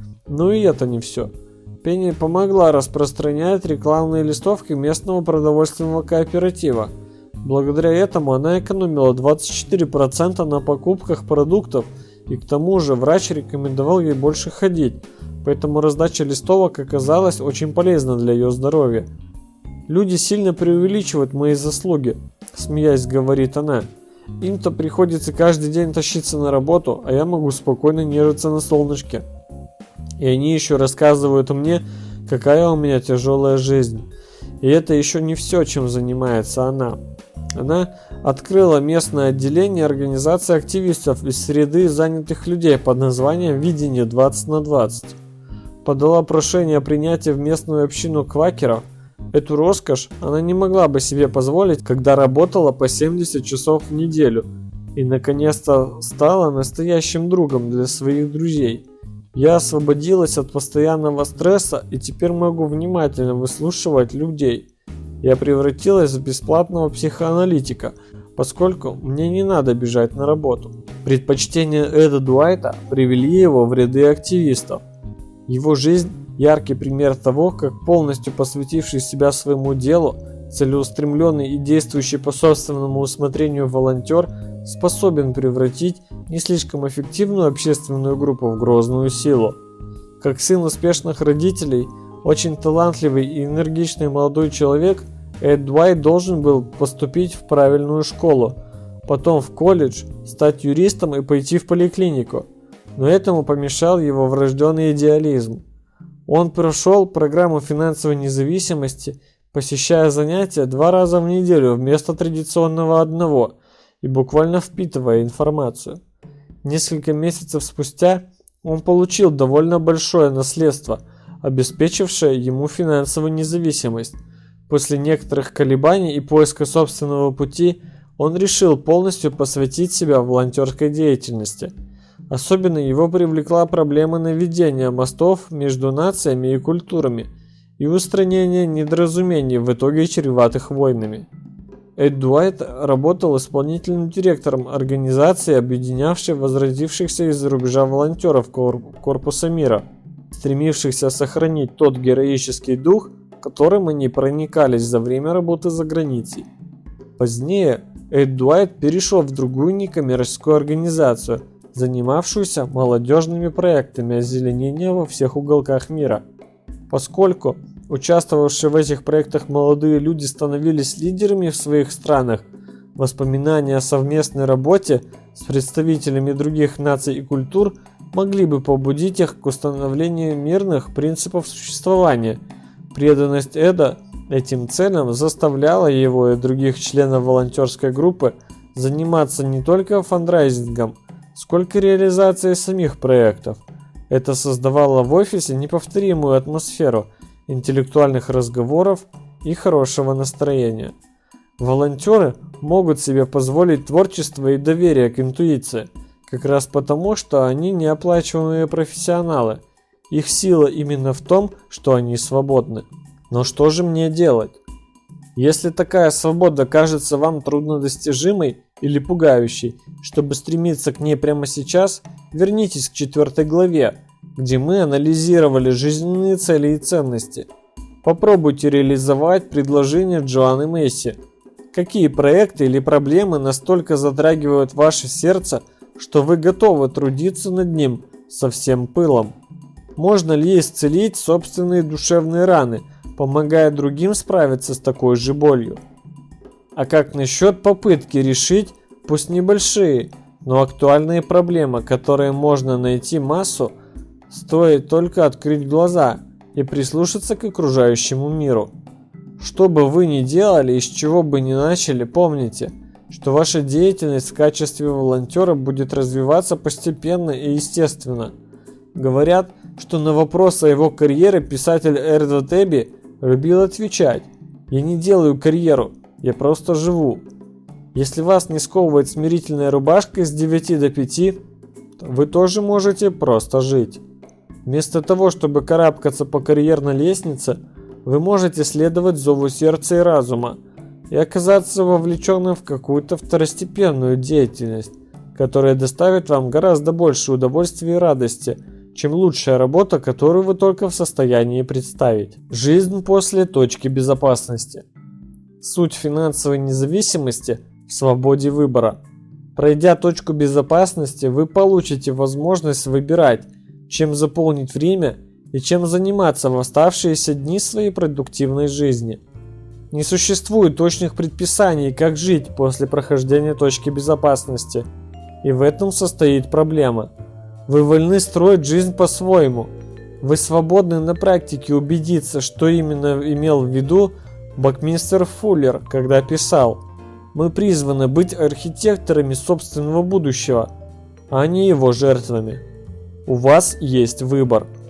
Ну и это не все. Пенни помогла распространять рекламные листовки местного продовольственного кооператива. Благодаря этому она экономила 24% на покупках продуктов, и к тому же врач рекомендовал ей больше ходить, поэтому раздача листовок оказалась очень полезна для ее здоровья. «Люди сильно преувеличивают мои заслуги», – смеясь говорит она. «Им-то приходится каждый день тащиться на работу, а я могу спокойно нежиться на солнышке. И они еще рассказывают мне, какая у меня тяжелая жизнь. И это еще не все, чем занимается она». Она открыла местное отделение организации активистов из среды занятых людей под названием «Видение 20 на 20». Подала прошение о принятии в местную общину квакеров. Эту роскошь она не могла бы себе позволить, когда работала по 70 часов в неделю и наконец-то стала настоящим другом для своих друзей. Я освободилась от постоянного стресса и теперь могу внимательно выслушивать людей. Я превратилась в бесплатного психоаналитика, поскольку мне не надо бежать на работу. Предпочтения Эда Дуайта привели его в ряды активистов. Его жизнь – яркий пример того, как полностью посвятивший себя своему делу, целеустремленный и действующий по собственному усмотрению волонтер способен превратить не слишком эффективную общественную группу в грозную силу. Как сын успешных родителей, очень талантливый и энергичный молодой человек, Эд Дуайт должен был поступить в правильную школу, потом в колледж, стать юристом и пойти в поликлинику. Но этому помешал его врожденный идеализм. Он прошел программу финансовой независимости, посещая занятия 2 раза в неделю вместо традиционного одного, и буквально впитывая информацию. Несколько месяцев спустя он получил довольно большое наследство, обеспечившее ему финансовую независимость. После некоторых колебаний и поиска собственного пути он решил полностью посвятить себя волонтерской деятельности. Особенно его привлекла проблема наведения мостов между нациями и культурами и устранения недоразумений, в итоге чреватых войнами. Эд Дуайт работал исполнительным директором организации, объединявшей возродившихся из-за рубежа волонтеров Корпуса мира, стремившихся сохранить тот героический дух, которым они проникались за время работы за границей. Позднее Эд Дуайт перешел в другую некоммерческую организацию, занимавшуюся молодежными проектами озеленения во всех уголках мира. Поскольку участвовавшие в этих проектах молодые люди становились лидерами в своих странах, воспоминания о совместной работе с представителями других наций и культур могли бы побудить их к установлению мирных принципов существования. Преданность Эда этим целям заставляла его и других членов волонтерской группы заниматься не только фандрайзингом, сколько реализацией самих проектов. Это создавало в офисе неповторимую атмосферу интеллектуальных разговоров и хорошего настроения. Волонтеры могут себе позволить творчество и доверие к интуиции, как раз потому, что они неоплачиваемые профессионалы. Их сила именно в том, что они свободны. Но что же мне делать? Если такая свобода кажется вам труднодостижимой или пугающей, чтобы стремиться к ней прямо сейчас, вернитесь к 4 главе, где мы анализировали жизненные цели и ценности. Попробуйте реализовать предложение Джоанны Месси. Какие проекты или проблемы настолько затрагивают ваше сердце, что вы готовы трудиться над ним со всем пылом? Можно ли исцелить собственные душевные раны, помогая другим справиться с такой же болью? А как насчет попытки решить, пусть небольшие, но актуальные проблемы, которые можно найти массу, стоит только открыть глаза и прислушаться к окружающему миру? Что бы вы ни делали и с чего бы ни начали, помните, что ваша деятельность в качестве волонтера будет развиваться постепенно и естественно. Говорят, что на вопрос о его карьере писатель Эдвард Эбби любил отвечать: «Я не делаю карьеру, я просто живу». Если вас не сковывает смирительная рубашка с 9 до 5, то вы тоже можете просто жить. Вместо того, чтобы карабкаться по карьерной лестнице, вы можете следовать зову сердца и разума и оказаться вовлеченным в какую-то второстепенную деятельность, которая доставит вам гораздо больше удовольствия и радости, чем лучшая работа, которую вы только в состоянии представить. Жизнь после точки безопасности. Суть финансовой независимости в свободе выбора. Пройдя точку безопасности, вы получите возможность выбирать, чем заполнить время и чем заниматься в оставшиеся дни своей продуктивной жизни. Не существует точных предписаний, как жить после прохождения точки безопасности, и в этом состоит проблема. Вы вольны строить жизнь по-своему. Вы свободны на практике убедиться, что именно имел в виду Бакмистер Фуллер, когда писал: «Мы призваны быть архитекторами собственного будущего, а не его жертвами». У вас есть выбор.